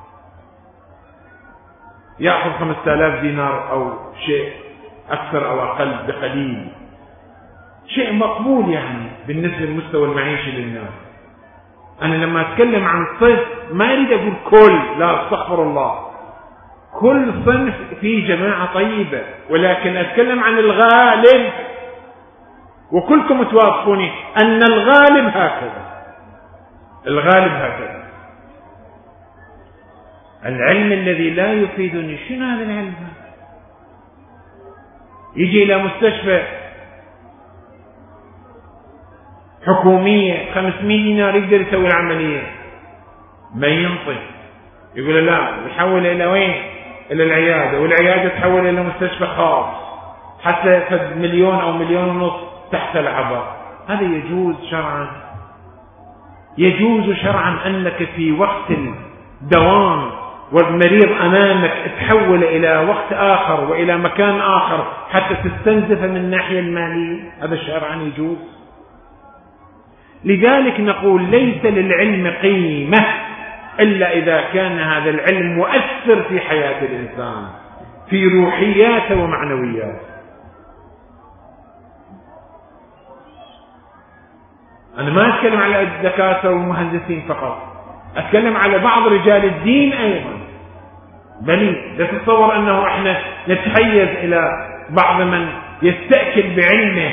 يأخذ خمسة آلاف دينار أو شيء أكثر أو أقل بقليل، شيء مقبول يعني بالنسبة للمستوى المعيشي للناس. أنا لما أتكلم عن صنف ما أريد أقول كل، لا استغفر الله، كل صنف فيه جماعة طيبة، ولكن أتكلم عن الغالب، وكلكم توافقوني أن الغالب هكذا، الغالب هكذا. العلم الذي لا يفيدني، شنو هذا العلم؟ يجي إلى مستشفى حكومية خمسمائة دينار يقدر يسوي العملية، ما ينطي، يقول لا، يحول إلى وين؟ إلى العيادة، والعيادة تحول إلى مستشفى خاص حتى يأخذ مليون أو مليون ونص تحت العباء. هذا يجوز شرعا؟ يجوز شرعا أنك في وقت الدوام والمريض أمامك تحول إلى وقت آخر وإلى مكان آخر حتى تستنزف من الناحية المالية؟ هذا شرعا يجوز. لذلك نقول ليس للعلم قيمة إلا إذا كان هذا العلم مؤثر في حياة الإنسان، في روحياته ومعنوياته. أنا ما أتكلم على الدكاترة والمهندسين فقط، أتكلم على بعض رجال الدين أيضا. بل لا تتصور أنه إحنا نتحيز إلى بعض من يستأكل بعلمه،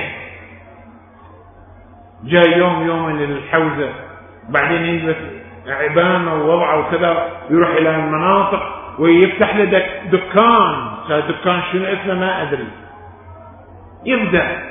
جاء يوم يوم للحوزة بعدين يلبس عبامة ووضعه وكذا، يروح إلى المناطق ويفتح له دكان، دكان شنو اسمه ما أدري، يبدأ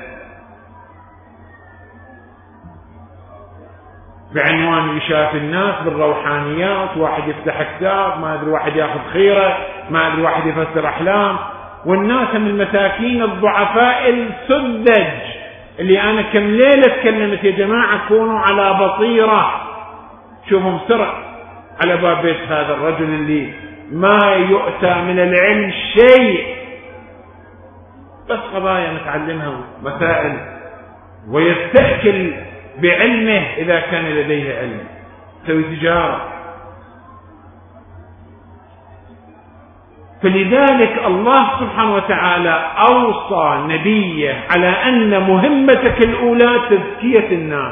بعنوان يشاف الناس بالروحانيات، واحد يفتح كتاب ما أدري، واحد ياخذ خيرة ما أدري، واحد يفسر أحلام، والناس من المساكين الضعفاء السذج اللي أنا كم ليلة تكلمت يا جماعة كونوا على بصيرة، شوفهم سرع على باب بيت هذا الرجل اللي ما يؤتى من العلم شيء، بس قضايا نتعلمها مسائل، ويستأكل بعلمه إذا كان لديه علم، سوي تجارة. فلذلك الله سبحانه وتعالى أوصى نبيه على أن مهمتك الأولى تزكية الناس،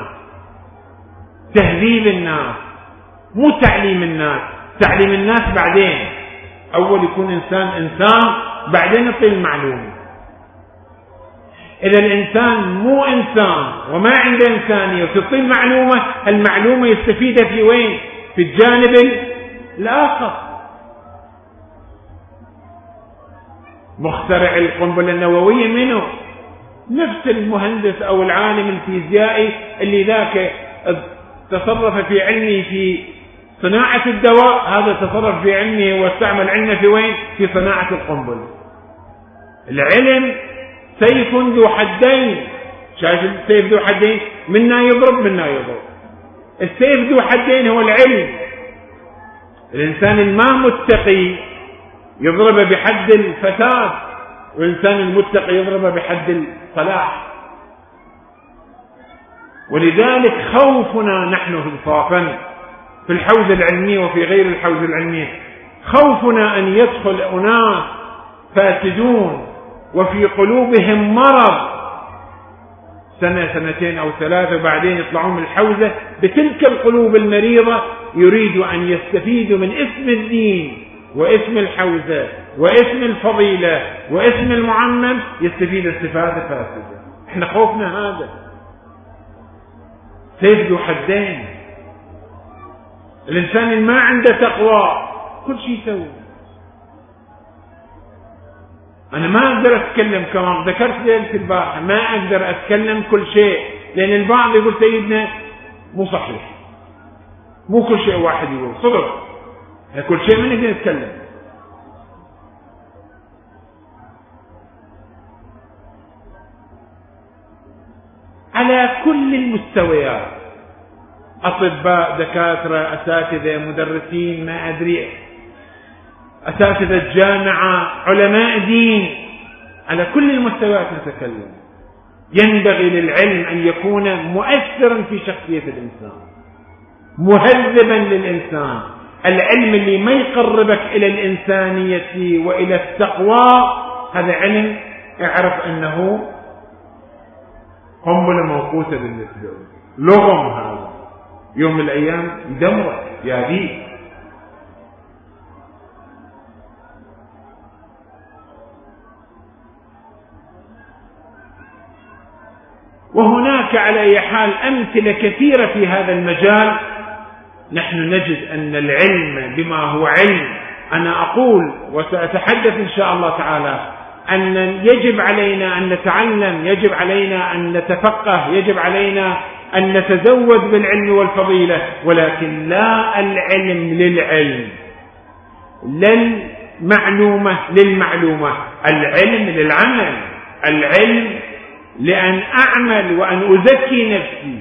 تهذيب الناس، مو تعليم الناس. تعليم الناس بعدين، أول يكون إنسان إنسان بعدين نعطيه المعلومة. إذا الإنسان مو إنسان وما عنده إنسانية وتعطيه المعلومة، المعلومة يستفيدها في وين؟ في الجانب الآخر. مخترع القنبلة النووية منه نفس المهندس أو العالم الفيزيائي اللي ذاك تصرف في علمه في صناعة الدواء، هذا تصرف في علمه واستعمل علمه في وين؟ في صناعة القنبلة. العلم سيف ذو حدين، شايف السيف ذو حدين؟ منا يضرب منا يضرب. السيف ذو حدين هو العلم. الإنسان الما متقي يضرب بحد الفساد، والإنسان المتقي يضرب بحد الصلاح. ولذلك خوفنا نحن انصافا في الحوزة العلمية وفي غير الحوزة العلمية، خوفنا أن يدخل أناس فاسدون وفي قلوبهم مرض سنة سنتين أو ثلاثة، وبعدين يطلعون من الحوزة بتلك القلوب المريضة، يريدوا أن يستفيدوا من اسم الدين واسم الحوزة واسم الفضيلة واسم المعمم، يستفيد استفادة فاسدة. احنا خوفنا هذا. سيف ذو حدين. الإنسان اللي ما عنده تقوى كل شيء يسوي. أنا ما أقدر أتكلم، كما ذكرت ليلة البارحة ما أقدر أتكلم كل شيء، لأن البعض يقول سيدنا مو صحيح، مو كل شيء واحد يقول صدق، كل شيء ما نقدر نتكلم. على كل المستويات، أطباء، دكاترة، أساتذة، مدرسين، ما أدري، أساتذة جامعة، علماء دين، على كل المستويات نتكلم. ينبغي للعلم أن يكون مؤثرا في شخصية الإنسان، مهذبا للإنسان. العلم اللي ما يقربك إلى الإنسانية وإلى التقوى هذا علم اعرف أنه قنبلة موقوتة بالنسبة له، لغم. هذا يوم من الأيام يدمرك يا دي. وهناك على أي حال أمثلة كثيرة في هذا المجال. نحن نجد أن العلم بما هو علم، أنا أقول وسأتحدث إن شاء الله تعالى أن يجب علينا أن نتعلم، يجب علينا أن نتفقه، يجب علينا أن نتزود بالعلم والفضيلة، ولكن لا العلم للعلم، للمعلومة للمعلومة، العلم للعمل، العلم لأن أعمل وأن أزكي نفسي.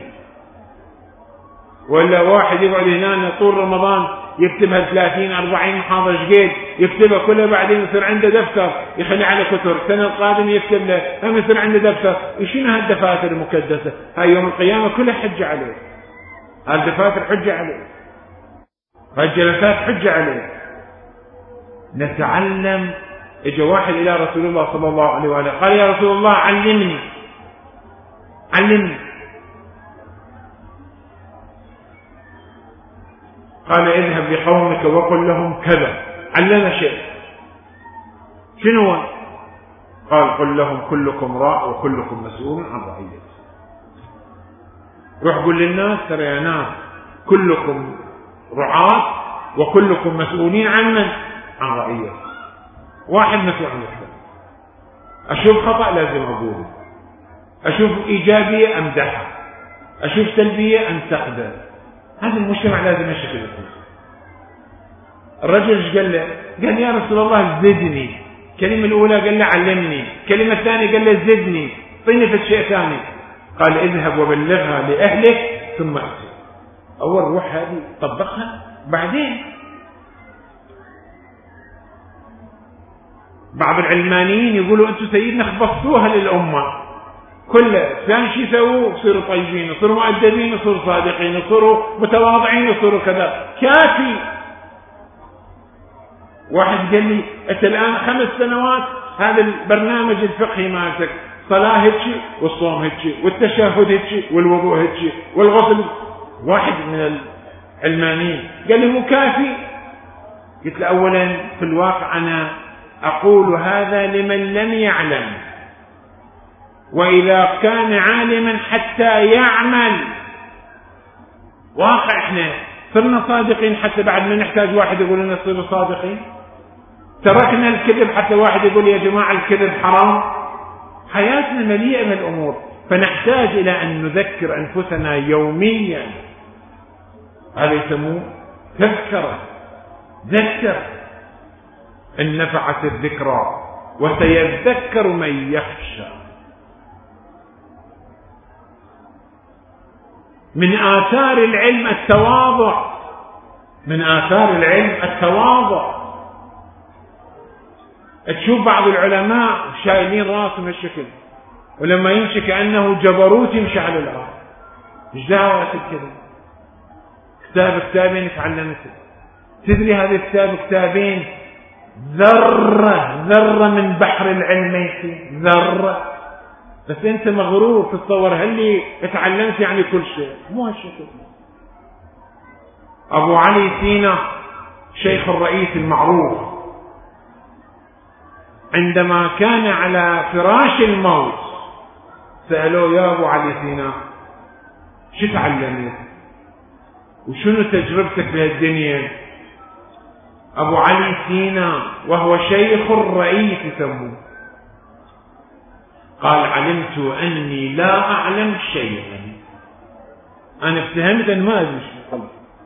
ولا واحد يقعد هنا طول رمضان يكتبها ثلاثين أربعين محاضرة جيد، يكتبها كلها، بعدين يصير عنده دفتر يخلي على كتر، السنة القادمة يكتب له، هم يصير عنده دفتر. شنو هالدفاتر المكدسة؟ هاي يوم القيامة كلها حجة عليه، هالدفاتر حجة عليه، هالجلسات حجة عليه. نتعلم. اجى واحد إلى رسول الله صلى الله عليه وآله قال: يا رسول الله علمني علمني. قال: اذهب لقومك وقل لهم كذا. علم شيء. شنو هو؟ قال: قل لهم كلكم راع وكلكم مسؤول عن رعيته. روح قل للناس: ترى يا ناس كلكم رعاة وكلكم مسؤولين عن من؟ عن رعيته. واحد مسؤول عن نفسه. اشوف خطأ لازم اقوله، اشوف ايجابية امدحها، اشوف سلبية انتقده. هذا المجتمع لازم يشكل فيه. الرجل ايش قال له؟ قال: يا رسول الله زدني. الكلمة الأولى قال له علمني، الكلمة الثانية قال له زدني، طيني في شيء ثاني. قال: اذهب وبلغها لأهلك ثم أتي. أول روح هذه طبقها، بعدين بعض العلمانيين يقولوا أنتم سيدنا خبصتوها للأمة كلها، ثاني شيء يسووا يصيروا طيبين، يصيروا مؤدبين، يصيروا صادقين، يصيروا متواضعين، يصيروا كذا. كافي. واحد قال لي: انت الان خمس سنوات هذا البرنامج الفقهي مالتك، صلاه هيك والصوم هيك والتشهد هيك والوضوء هيك والغسل. واحد من العلمانيين قال لي: مو كافي. قلت له: اولا في الواقع انا اقول هذا لمن لم يعلم، واذا كان عالما حتى يعمل. واقع احنا صرنا صادقين حتى بعد ما نحتاج واحد يقول لنا صيروا صادقين. تركنا الكذب حتى واحد يقول: يا جماعة الكذب حرام. حياتنا مليئة من الأمور، فنحتاج إلى أن نذكر أنفسنا يوميا. هذا يسموه تذكرة. ذكر إن نفعت الذكرى وسيذكر من يخشى. من آثار العلم التواضع، من آثار العلم التواضع. تشوف بعض العلماء شايلين راسهم هالشكل، ولما يمشي كأنه جبروت يمشي على الأرض. مش دعوة كذا. كتاب كتابين تعلمته. تدري هذه الكتاب كتابين ذرة ذرة من بحر العلم، ذرة. بس انت مغرور تتصور هل اتعلمت يعني كل شيء. مو هالشكل. ابو علي سينا شيخ الرئيس المعروف عندما كان على فراش الموت سألوه: يا ابو علي سينا شو تعلمت وشنو تجربتك بهالدنيا؟ ابو علي سينا وهو شيخ الرئيس يسموه قال: علمت أني لا أعلم شيئا. أنا افتهمت أن ما أدري شيء.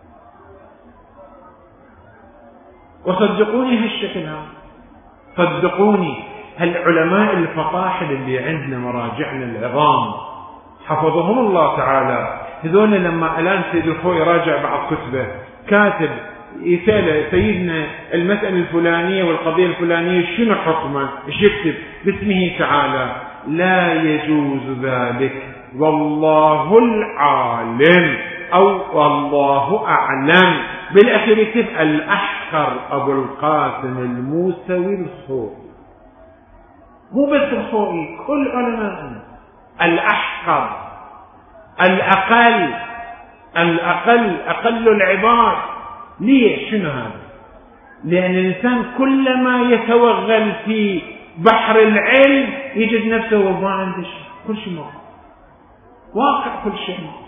وصدقوني هالشكل هذا، صدقوني هالعلماء الفطاحل اللي عندنا مراجعنا العظام حفظهم الله تعالى، هذول لما الآن سيد الخوي يراجع بعض كتبه كاتب يسأل سيدنا المسألة الفلانية والقضية الفلانية شنو حكمه، ايش يكتب؟ باسمه تعالى: لا يجوز ذلك والله العالم، أو والله أعلم. بالأخير يكتب الأحقر أبو القاسم الموسوي الخوئي. مو بس الخوئي، كل علماء. الأحقر، الأقل، الأقل، أقل العباد. ليه؟ شنو هذا؟ لأن الإنسان كلما يتوغل في بحر العلم يجد نفسه ما عنده شيء، كل شيء موقع، واقع كل شيء موقع.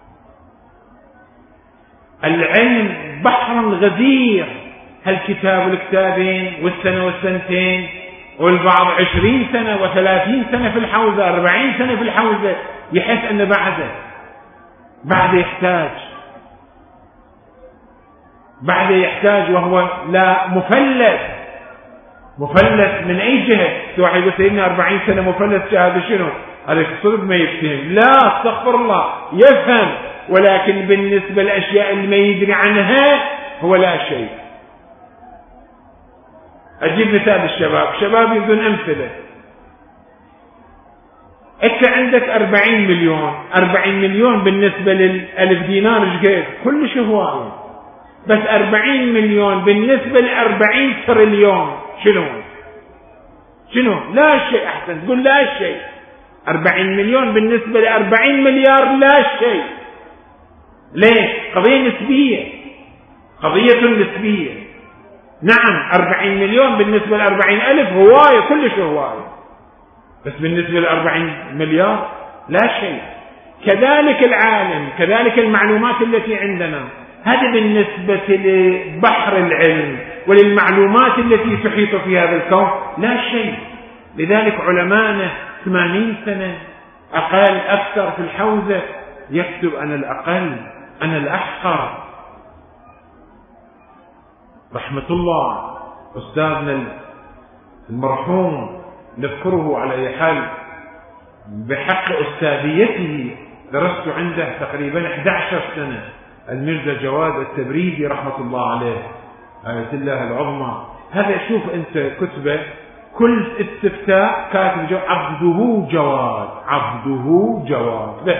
العلم بحر غزير، هالكتاب والكتابين والسنة والسنتين والبعض عشرين سنة وثلاثين سنة في الحوزة، أربعين سنة في الحوزة، يحس أنه بعده بعده يحتاج بعده يحتاج وهو لا مفلس. مفلس من أي جهة؟ واحد يقول سيدنا أربعين سنة مفلس، هذا شنو؟ هذا صدق ما يفهم. لا، استغفر الله، يفهم، ولكن بالنسبة للأشياء اللي ما يدري عنها هو لا شيء. أجيب مثال الشباب، شباب يبدون أمثلة. أنت عندك أربعين مليون، أربعين مليون بالنسبة للألف دينار جهد كلش هواية، بس أربعين مليون بالنسبة لأربعين تريليون شنو؟ شنو؟ لا شيء. أحسن تقول لا شيء. أربعين مليون بالنسبة لأربعين مليار لا شيء. ليش؟ قضية نسبية، قضية نسبية. نعم، أربعين مليون بالنسبة لأربعين ألف هواية، كلش هواية، بس بالنسبة لأربعين مليار لا شيء. كذلك العالم، كذلك المعلومات التي عندنا، هذا بالنسبة لبحر العلم وللمعلومات التي تحيط في هذا الكون لا شيء. لذلك علماءنا ثمانين سنة أقل أكثر في الحوزة يكتب أنا الأقل، أنا الأحقر. رحمة الله أستاذنا المرحوم نذكره على أي حال، بحق أستاذيته درست عنده تقريبا أحد عشر سنة، الميرزا جواد التبريدي رحمة الله عليه، آية الله العظمى. هذا شوف أنت كتبه كل استفتاء كاتب جو عبده جواد، عبده جواد، بس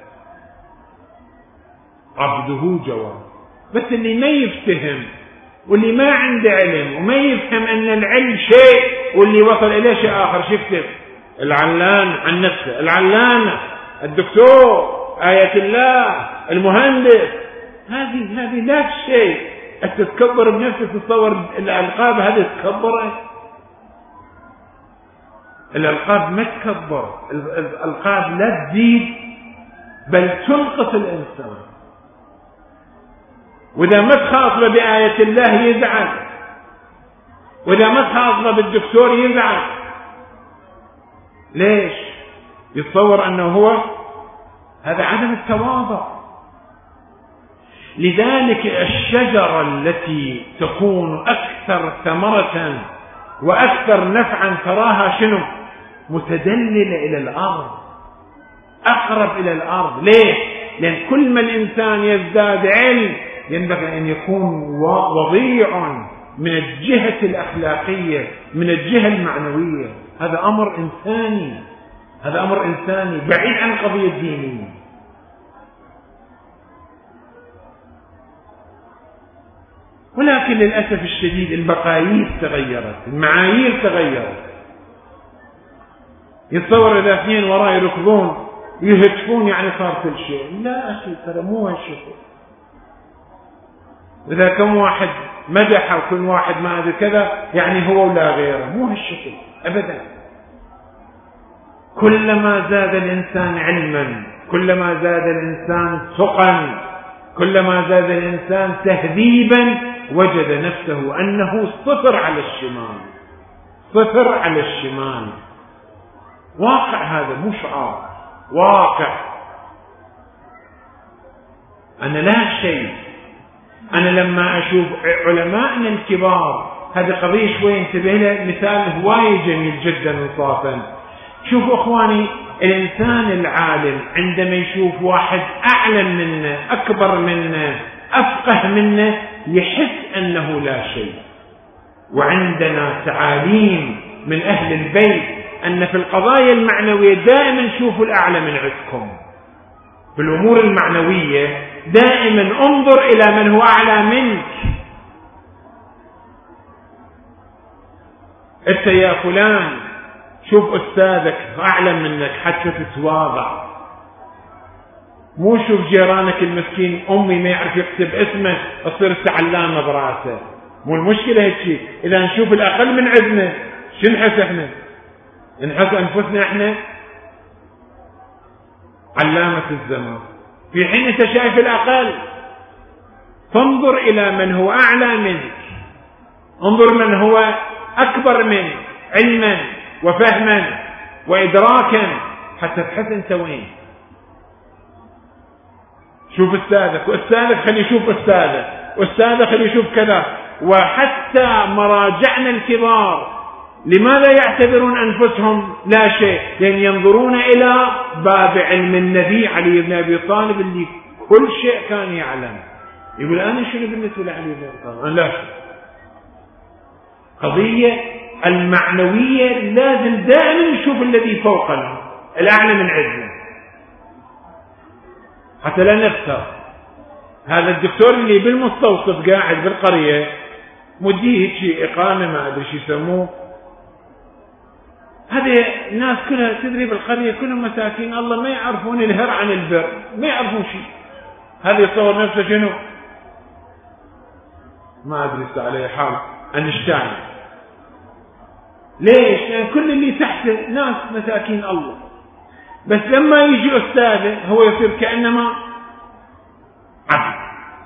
عبده جواد. بس اللي ما يفتهم واللي ما عنده علم وما يفهم أن العلم شيء واللي وصل إليه شيء آخر، شفتم العلان عن نفسه، العلان الدكتور، آية الله المهندس، هذه هذه لا شيء. أنت تكبر بنفسك، تتصور الألقاب هذه تكبره؟ الألقاب ما تكبر، الألقاب لا تزيد بل تنقص الإنسان. وإذا ما تخاطب بآية الله يزعل، وإذا ما تخاطب بالدكتور يزعل. ليش؟ يتصور أنه هو، هذا عدم التواضع. لذلك الشجرة التي تكون أكثر ثمرة وأكثر نفعا تراها شنو؟ متدللة إلى الأرض، أقرب إلى الأرض. ليه؟ لأن كل ما الإنسان يزداد علم ينبغي أن يكون وضيع من الجهة الأخلاقية، من الجهة المعنوية. هذا أمر إنساني، هذا أمر إنساني بعيد عن قضية دينية. ولكن للأسف الشديد المقاييس تغيرت، المعايير تغيرت. يتصور إذا اثنين وراء يركضون يهتفون يعني صار كل شيء. لا أخي، ترى مو هالشكل. إذا كم واحد مدح وكل واحد ما أدري كذا يعني هو ولا غيره، مو هالشكل أبدا. كلما زاد الإنسان علما، كلما زاد الإنسان ثقا، كلما زاد الإنسان تهذيبا، وجد نفسه أنه صفر على الشمال، صفر على الشمال. واقع، هذا مو شعار، واقع. أنا لا شيء. أنا لما أشوف علماءنا الكبار، هذه قضية شوي انتبه لها، مثال هواية جميل جدا وصافا. شوفوا أخواني، الإنسان العالم عندما يشوف واحد أعلم منه، أكبر منه، أفقه منه، يحس أنه لا شيء. وعندنا تعاليم من أهل البيت أن في القضايا المعنوية دائما شوفوا الأعلى من عندكم. في الأمور المعنوية دائما انظر إلى من هو أعلى منك. أنت يا فلان شوف أستاذك أعلم منك حتى تتواضع. مو شوف جيرانك المسكين أمي ما يعرف يكتب اسمه تصير علامة براسه. مو المشكلة هيك. إذا نشوف الأقل من عندنا شو نحس إحنا؟ نحس أنفسنا إحنا علامة الزمان، في حين أنت شايف الأقل. فانظر إلى من هو أعلى منك، انظر من هو أكبر منك، علما وفهما وإدراكا حتى تحس أنت وين. شوف أستاذك، وأستاذك خلي يشوف أستاذك، وأستاذك خلي يشوف كذا. وحتى مراجعنا الكبار لماذا يعتبرون أنفسهم لا شيء؟ لأن ينظرون إلى باب علم النبي علي بن أبي طالب اللي كل شيء كان يعلم. يقول أنا شنو بالنسبة لعلي بن أبي طالب؟ أنا لا شيء. قضية المعنوية لازم دائما نشوف الذي فوقنا الأعلى من عندنا حتى لا نخسر. هذا الدكتور اللي بالمستوصف قاعد بالقرية مديه شيء إقامة ما أدري شو يسموه، هذه الناس كلها تدري بالقرية كلهم مساكين الله ما يعرفون الهر عن البر، ما يعرفون شيء. هذا يصور نفسه شنو؟ ما أدري عليه حال أينشتاين. ليش؟ لأن كل اللي تحته ناس مساكين الله، بس لما يجي أستاذه هو يصير كأنما عبد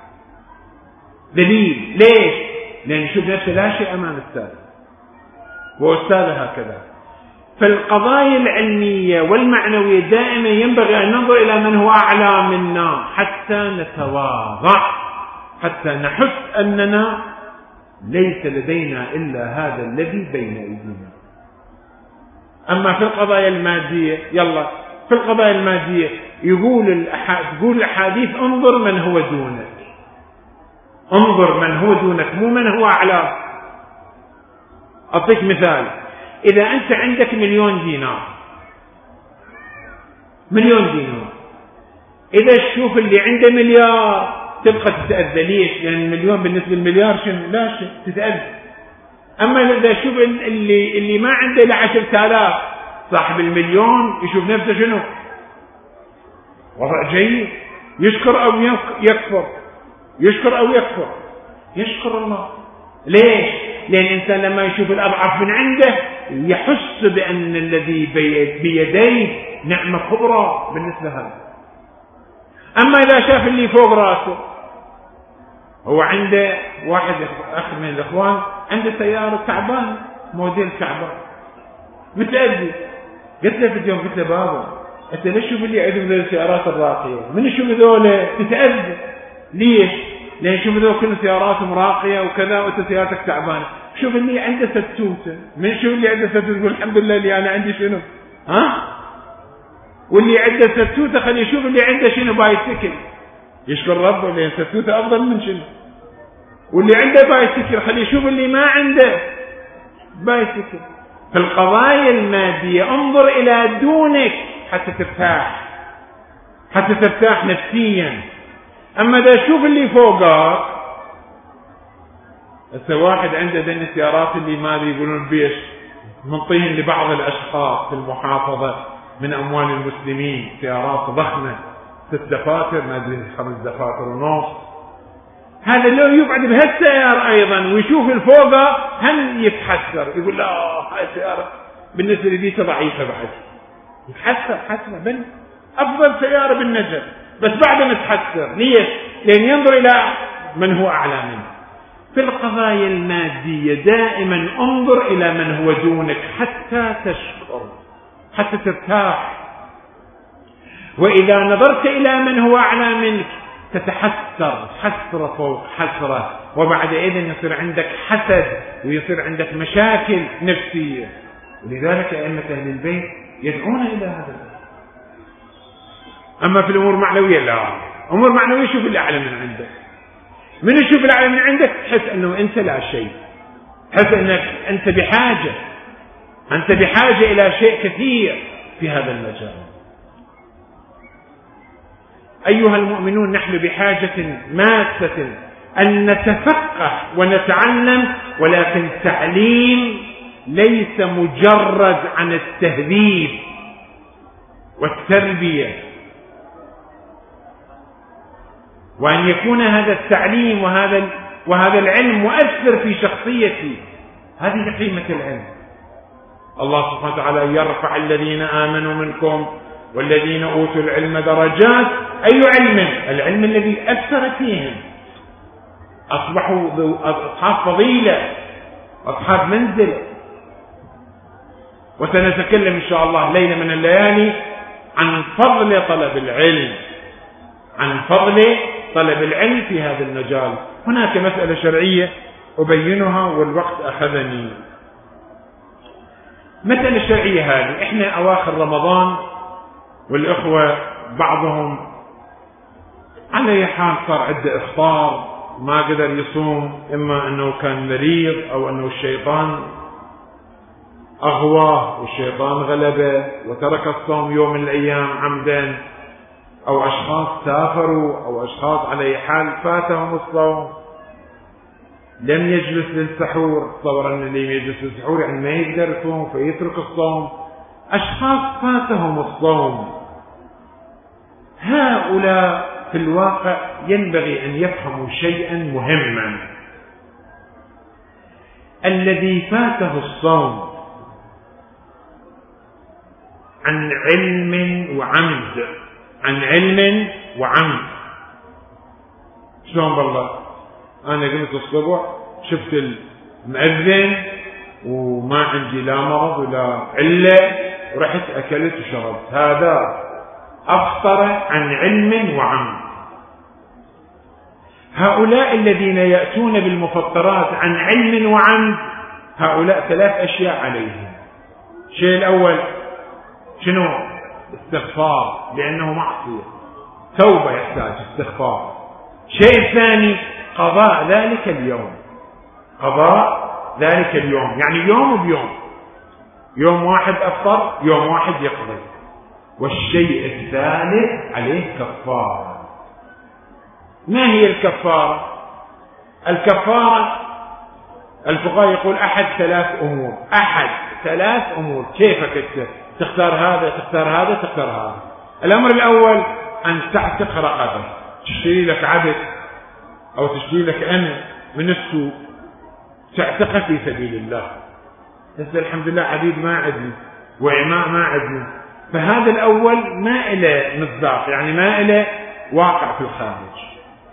دليل. ليش؟ لأن يشوف نفسه لا شيء أمام أستاذه وأستاذه هكذا. فالقضايا العلمية والمعنوية دائما ينبغي أن ننظر إلى من هو أعلى منا حتى نتواضع، حتى نحس أننا ليس لدينا إلا هذا الذي بين أيدينا. أما في القضايا المادية، يلا في القضايا المادية يقول الأحاديث تقول الأحاديث انظر من هو دونك، انظر من هو دونك مو من هو أعلى. أعطيك مثال، إذا أنت عندك مليون دينار مليون دينار إذا تشوف اللي عنده مليار تبقى تتأذى. ليش؟ لأن يعني المليون بالنسبة للمليار شنو؟ لا شيء، تتأذى. أما إذا شوف اللي اللي ما عنده إلا عشرة آلاف، صاحب المليون يشوف نفسه شنو؟ وضع جيد، يشكر أو يكفر، يشكر أو يكفر، يشكر الله. ليش؟ لأن الإنسان لما يشوف الأضعف من عنده يحس بأن الذي بيديه نعمة كبرى بالنسبة له. أما إذا شاف اللي فوق رأسه، هو عنده واحد أخ من الإخوان عنده سيارة تعبان موديل تعبان متأذي، قلت له في اليوم، قلت له بابا أنت ليش شوف اللي عندهم ذي السيارات الراقية؟ من يشوف ذولا تتأذى. ليش؟ لأن شوف ذول كل سياراتهم راقية وكذا وأنت سيارتك تعبانة. شوف اللي عنده ستوتة، من شوف اللي عنده ستوتة يقول الحمد لله اللي أنا عندي شنو؟ ها؟ واللي عنده ستوتة خلي يشوف اللي عنده شنو بايسكل، يشكر ربه لأن ستوتة أفضل من شنو. واللي عنده بايسكل خلي يشوف اللي ما عنده بايسكل. في القضايا المادية انظر إلى دونك حتى ترتاح، حتى ترتاح نفسيا. أما إذا شوف اللي فوقك، هسه واحد عنده ذن السيارات اللي ما يقولون بيش منطين لبعض الأشخاص في المحافظة من أموال المسلمين، سيارات ضخمة ست دفاتر ما أدري خمس دفاتر ونص. هذا لو يقعد بهالسيارة أيضا ويشوف الفوقة هم يتحسر، يقول لا هاي السيارة بالنسبة لي ضعيفة بعد، يتحسر حسرة بل أفضل سيارة بالنجم، بس بعد ما تحسر. ليش؟ لأن ينظر إلى من هو أعلى منه. في القضايا المادية دائما انظر إلى من هو دونك حتى تشكر، حتى ترتاح. وإذا نظرت إلى من هو أعلى منك تتحسر حسرة فوق حسرة، وبعد إذن يصير عندك حسد ويصير عندك مشاكل نفسية. ولذلك أئمة أهل البيت يدعون إلى هذا. أما في الأمور المعنوية لا، أمور معنوية شوف الأعلى من عندك. من يشوف الأعلى من عندك تحس أنه أنت لا شيء، تحس أنك أنت بحاجة، أنت بحاجة إلى شيء كثير في هذا المجال. أيها المؤمنون، نحن بحاجة ماسة أن نتفقه ونتعلم، ولكن تعليم ليس مجرد عن التهذيب والتربية، وأن يكون هذا التعليم وهذا وهذا العلم مؤثر في شخصيتي. هذه قيمة العلم. الله سبحانه وتعالى يرفع الذين آمنوا منكم والذين أوتوا العلم درجات. أي علم؟ العلم الذي أثر فيهم، أصبحوا أصحاب فضيلة، أصحاب منزلة. وسنتكلم إن شاء الله ليلة من الليالي عن فضل طلب العلم، عن فضل طلب العلم في هذا المجال. هناك مسألة شرعية أبينها والوقت أخذني. مسألة شرعية هذه، إحنا أواخر رمضان والإخوة بعضهم على حال صار عنده إفطار ما قدر يصوم، إما أنه كان مريض أو أنه الشيطان أغواه والشيطان غلبه وترك الصوم يوم من الأيام عمدا، أو أشخاص سافروا، أو أشخاص على حال فاتهم الصوم لم يجلس للسحور، تصور أن اللي يجلس للسحور يعني ما يقدر يصوم فيترك الصوم. أشخاص فاتهم الصوم، هؤلاء في الواقع ينبغي أن يفهموا شيئا مهما. الذي فاته الصوم عن علم وعمد، عن علم وعمد، شلون بالله؟ أنا قمت الصبح شفت المؤذن وما عندي لا مرض ولا علة ورحت أكلت وشربت، هذا أفطر عن علم وعمد. هؤلاء الذين يأتون بالمفطرات عن علم وعمد، هؤلاء ثلاث أشياء عليهم. الشيء الأول شنو؟ استغفار، لأنه معصية، توبة يحتاج استغفار. الشيء الثاني قضاء ذلك اليوم، قضاء ذلك اليوم يعني يوم بيوم، يوم واحد أفطر يوم واحد يقضي. والشيء الثالث عليه كفارة. ما هي الكفارة؟ الكفارة الفقهاء يقول أحد ثلاث أمور، أحد ثلاث أمور، كيفك أنت تختار هذا تختار هذا تختار هذا. الأمر الأول أن تعتق رقبة، تشتري لك عبد أو تشتري لك أنا من السوق تعتقه في سبيل الله. بس الحمد لله عبيد ما عندنا وعماء ما عندنا، فهذا الأول ما إله مصداق، يعني ما إله واقع في الخارج.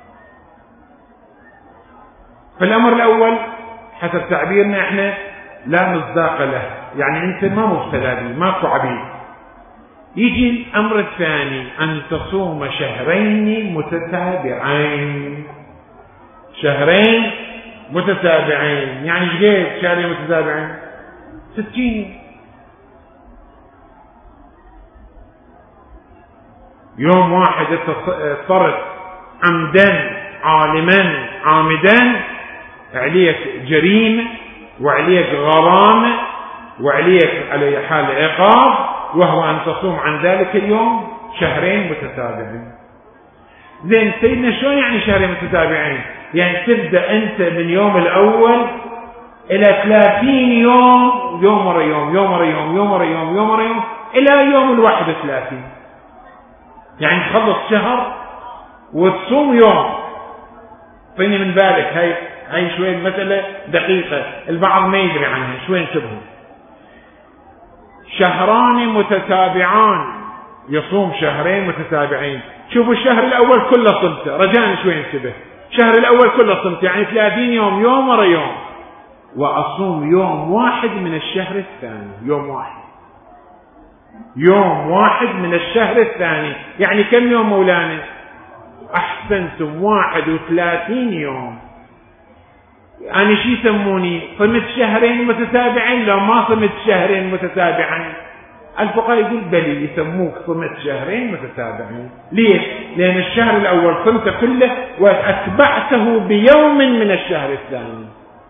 فالأمر الأول حسب تعبيرنا احنا لا مصداق له، يعني انت ما مبتلى به، ماكو عبيد. يجي الأمر الثاني أن تصوم شهرين متتابعين، شهرين متتابعين يعني ايش شهرين متتابعين؟ ستين يوم واحد اضطرت عمدا عالما عامدا، عليك جريمة وعليك غرامة وعليك على حال عقاب، وهو أن تصوم عن ذلك اليوم شهرين متتابعين. زين سيدنا شلون يعني شهرين متتابعين؟ يعني تبدأ أنت من يوم الأول إلى ثلاثين يوم، يوم ورا يوم يوم ورا يوم يوم ورا يوم يوم ورا يوم إلى يوم الواحد وثلاثين، يعني تخلص شهر وتصوم يوم. فيني من بالك هاي هاي شوية مسألة دقيقة البعض ما يدري عنها، شوي انتبهوا. شهران متتابعان، يصوم شهرين متتابعين. شوفوا الشهر الأول كله صمته، رجاء شوي انتبه، الشهر الأول كله صمته يعني ثلاثين يوم يوم ورا يوم، وأصوم يوم واحد من الشهر الثاني، يوم واحد يوم واحد من الشهر الثاني، يعني كم يوم مولانا؟ أحسنتم، واحد وثلاثين يوم. يعني شي يسموني صمت شهرين متتابعين لو ما صمت شهرين متتابعين؟ الفقهاء يقول بلي يسموك صمت شهرين متتابعين. ليش؟ لأن الشهر الأول صمت كله وأتبعته بيوم من الشهر الثاني.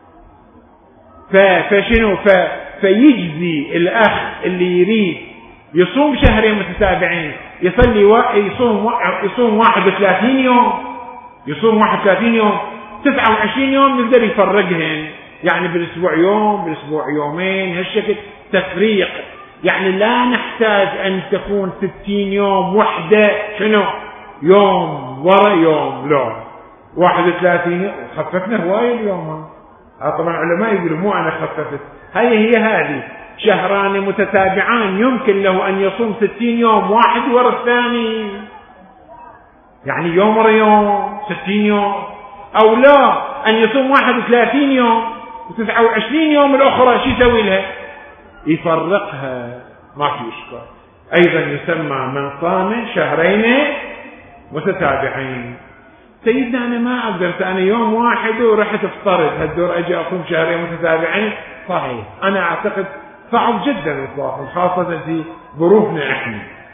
فشنو ف... فيجزي الأخ اللي يريد يصوم شهرين متتابعين يصلي و... يصوم و... يصوم واحد وثلاثين يوم، يصوم واحد وثلاثين يوم، تسعة وعشرين يوم يقدر يفرقهن، يعني بالأسبوع يوم بالأسبوع يومين، هالشكل تفريق. يعني لا نحتاج أن تكون ستين يوم وحدة، شنو يوم ورا يوم، لا واحد وثلاثين يوم. خففنا هواية اليوم، طبعا العلماء يقولوا مو أنا خففت، هاي هي هذه شهران متتابعان يمكن له أن يصوم ستين يوم واحد ورا الثاني، يعني يوم ورا يوم ستين يوم، أو لا أن يصوم واحد وثلاثين يوم وتسعة وعشرين يوم الأخرى شو يسوي لها؟ يفرقها ما في إشكال. أيضا يسمى من صام شهرين متتابعين. سيدنا أنا ما أقدر، أنا يوم واحد ورحت افطرت هالدور أجي أصوم شهرين متتابعين. صحيح أنا أعتقد صعب جدا إطلاقا، خاصة في ظروفنا إحنا.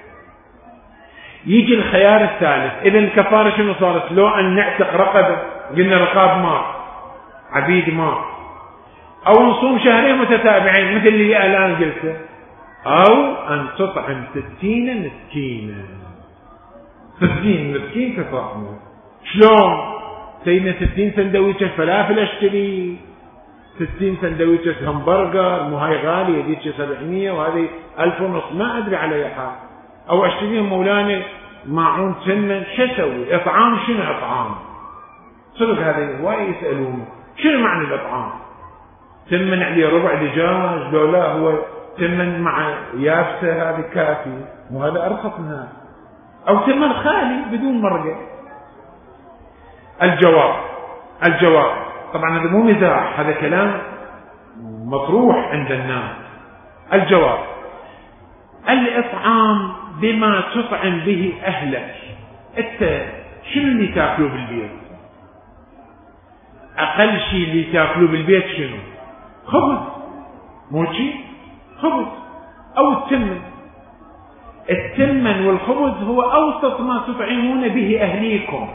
يجي الخيار الثالث، إذا الكفارة شنو صارت؟ لو أن نعتق رقبة، قلنا رقاب ما عبيد ما، أو نصوم شهرين متتابعين مثل اللي الآن قلته، أو أن تطعم ستين مسكينا. ستين مسكين تطعمه. شلون؟ سيدنا ستين سندويشة فلافل اشتري، ستين سندويشة همبرجر، مو هاي غالية ديك سبعمية وهذه ألف ونص، ما أدري على أي حال. أو أشتريهم مولانا معون سنة، شو أسوي؟ إطعام شنو إطعام؟ صدق هذا وايد يسألون شنو معنى الإطعام؟ تمن عليه ربع دجاج لو لا هو تمن مع يابسة هذه كافي، وهذا أرخص من هذا. أو تمن خالي بدون مرقة. الجواب الجواب طبعا هذا مو مزاح، هذا كلام مطروح عند الناس. الجواب: الإطعام بما تطعم به أهلك. أنت شنو اللي تاكلوه بالبيت؟ أقل شيء اللي تاكلوه بالبيت شنو؟ خبز، مو شيء خبز أو التمن. التمن والخبز هو أوسط ما تطعمون به أهليكم.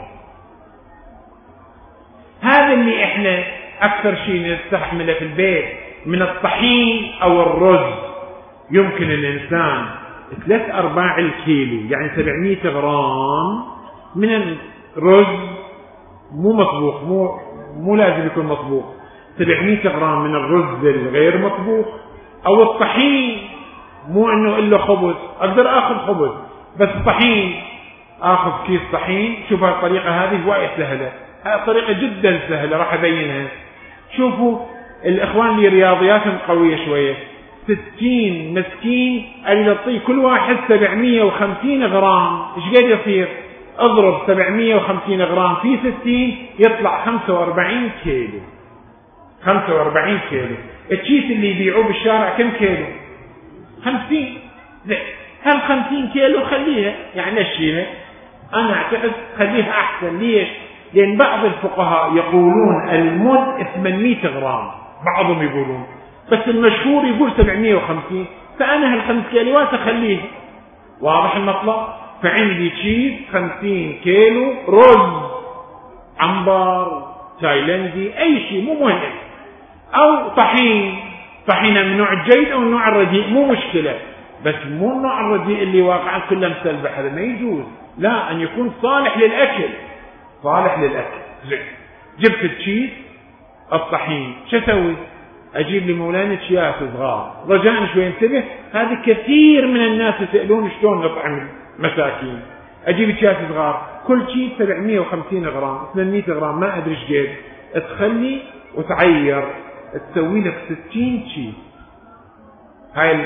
هذا اللي احنا أكثر شيء نستحمله في البيت من الطحين أو الرز. يمكن الإنسان ثلاث أرباع الكيلو يعني سبعمية غرام من الرز، مو مطبوخ، مو مو لازم يكون مطبوخ، سبعمية غرام من الرز الغير مطبوخ، أو الطحين، مو إنه إلا خبز. أقدر آخذ خبز بس طحين، آخذ كيس طحين. شوف الطريقة هذه وايد سهلة، هذه طريقة جدا سهلة راح أبينها. شوفوا الإخوان اللي رياضياتهم قوية شوية، ستين مسكين اللي يعطيه كل واحد سبعمية وخمسين غرام، إيش قد يصير؟ اضرب سبعمية وخمسين غرام في ستين يطلع خمسة وأربعين كيلو. خمسة وأربعين كيلو. الشيس اللي يبيعوه بالشارع كم كيلو؟ خمسين. هل خمسين كيلو خليها، يعني اشيلها؟ أنا أعتقد خليها أحسن. ليش؟ لأن بعض الفقهاء يقولون المد ثمانمية غرام، بعضهم يقولون، بس المشهور يقول سبعمية وخمسين، فأنا هالخمس كيلوات أخليها. واضح المطلب؟ فعندي تشيز خمسين كيلو، رز عنبر تايلندي أي شيء مو مهم، أو طحين، طحينة من نوع الجيد أو النوع الرديء مو مشكلة، بس مو النوع الرديء اللي واقعا كله مسلبح، هذا ما يجوز. لا، أن يكون صالح للأكل، صالح للأكل. زين، جبت التشيز الطحين، شو أسوي؟ أجيب لي مولانا أكياس صغار. رجاء شوي انتبه، هذه كثير من الناس يسألون شلون نطعم مساكين. أجيب أكياس صغار، كل شيء سبعمية وخمسين غرام، ثمانمية غرام، ما أدري إيش قد، تخلي وتعير، تسوي لك ستين شيء. هاي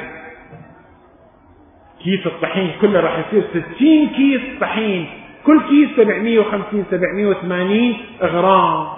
كيس الطحين كله راح يصير ستين كيس طحين، كل كيس سبعمية وخمسين سبعمية وثمانين غرام.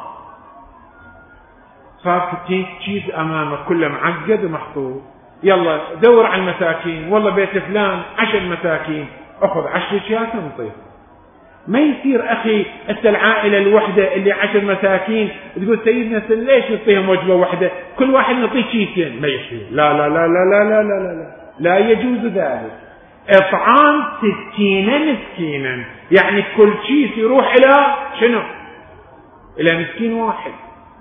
صار ستين كيس أمامك كله معقد ومحطوط. يلا دور على المساكين، والله بيت فلان عشر مساكين، أخذ عشر أكياس ونطير. ما يصير أخي أنت العائلة الوحدة اللي عشر مساكين تقول سيدنا ليش نعطيهم وجبة واحدة، كل واحد نعطيه كيسين. ما يصير، لا لا لا لا لا لا لا لا لا يجوز ذلك. إطعام ستين مسكينا، يعني كل كيس يروح إلى شنو؟ إلى مسكين واحد.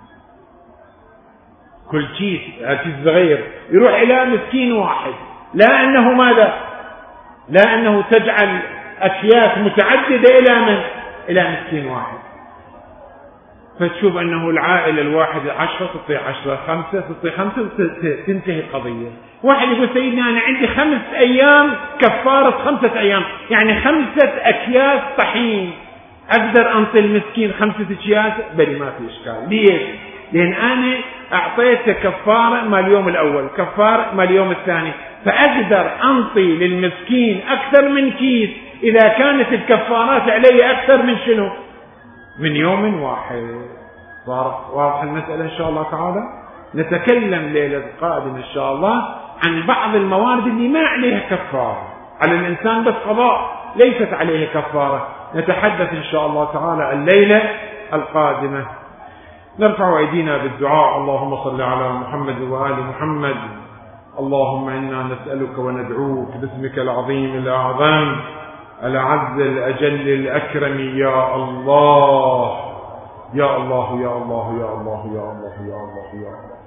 كل كيس كيس صغير يروح إلى مسكين واحد، لا أنه ماذا؟ لا أنه تجعل أكياس متعددة إلى من؟ إلى مسكين واحد. فتشوف أنه العائلة الواحدة عشرة تطيع عشرة، خمسة تطيع خمسة، تنتهي القضية. واحد يقول سيدنا أنا عندي خمس أيام كفارة خمسة أيام، يعني خمسة أكياس طحين، أقدر أنطي المسكين خمسة أكياس؟ بل ما في إشكال. ليش؟ لأن أنا أعطيته كفارة ما اليوم الأول، كفارة ما اليوم الثاني، فأقدر أنطي للمسكين أكثر من كيس إذا كانت الكفارات علي أكثر من شنو؟ من يوم واحد. واضح المسألة إن شاء الله تعالى. نتكلم ليلة القادم إن شاء الله عن بعض الموارد اللي ما عليها كفارة، على الإنسان بس قضاء ليست عليه كفارة. نتحدث إن شاء الله تعالى الليلة القادمة. نرفع أيدينا بالدعاء. اللهم صل على محمد وآل محمد. اللهم إنا نسألك وندعوك باسمك العظيم الأعظم الأعز الأجل الأكرم يا الله يا الله يا الله يا الله يا الله يا الله يا الله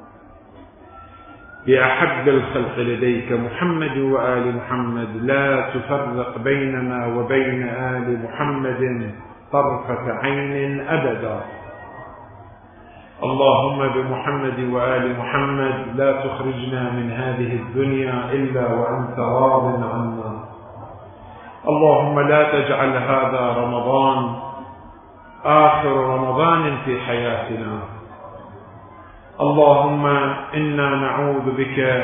بأحب الخلق لديك محمد وآل محمد، لا تفرق بيننا وبين آل محمد طرفة عين أبدا. اللهم بمحمد وآل محمد لا تخرجنا من هذه الدنيا إلا وأنت راض عنا. اللهم لا تجعل هذا رمضان آخر رمضان في حياتنا. اللهم إنا نعوذ بك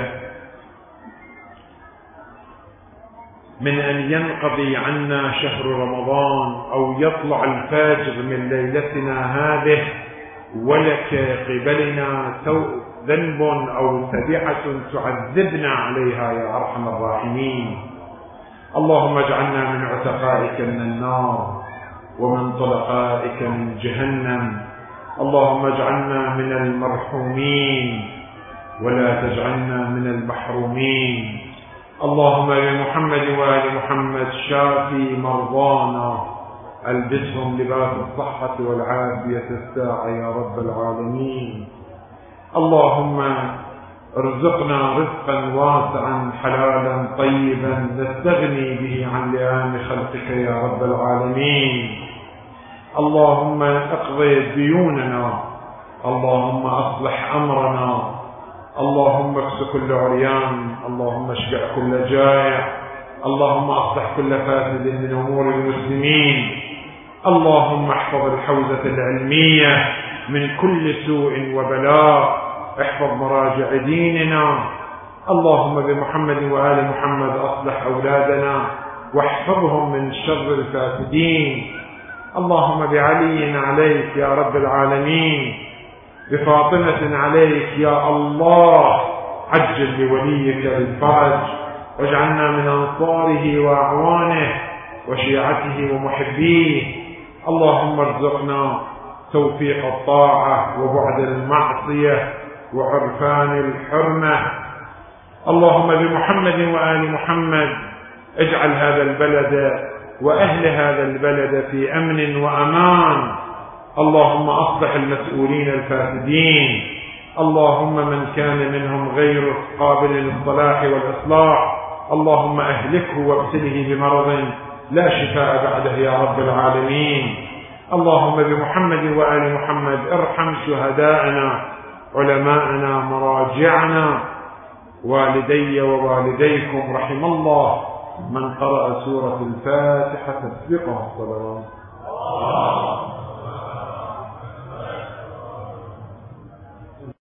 من أن ينقضي عنا شهر رمضان أو يطلع الفاجر من ليلتنا هذه ولك قبلنا ذنب أو تبعة تعذبنا عليها يا أرحم الراحمين. اللهم اجعلنا من عتقائك من النار ومن طلقائك من جهنم. اللهم اجعلنا من المرحومين ولا تجعلنا من المحرومين. اللهم بمحمد وآل محمد شافي مرضانا، ألبسهم لباس الصحة والعافية الساعة يا رب العالمين. اللهم ارزقنا رزقا واسعا حلالا طيبا نستغني به عن لئام خلقك يا رب العالمين. اللهم اقضي ديوننا، اللهم اصلح امرنا، اللهم اكس كل عريان، اللهم اشبع كل جائع، اللهم اصلح كل فاسد من امور المسلمين. اللهم احفظ الحوزة العلمية من كل سوء وبلاء، احفظ مراجع ديننا. اللهم بمحمد وآل محمد اصلح اولادنا واحفظهم من شر الفاسدين. اللهم بعلي عليك يا رب العالمين، بفاطمة عليك يا الله، عجل لوليك الفرج واجعلنا من أنصاره وأعوانه وشيعته ومحبيه. اللهم ارزقنا توفيق الطاعة وبعد المعصية وعرفان الحرمة. اللهم بمحمد وآل محمد اجعل هذا البلد وأهل هذا البلد في أمن وأمان. اللهم أصلح المسؤولين الفاسدين. اللهم من كان منهم غير قابل للصلاح والإصلاح اللهم أهلكه وابتله بمرض لا شفاء بعده يا رب العالمين. اللهم بمحمد وآل محمد ارحم شهداءنا، علماءنا، مراجعنا، والدي ووالديكم. رحم الله من قرأ سورة الفاتحة تسبقها الصلوات.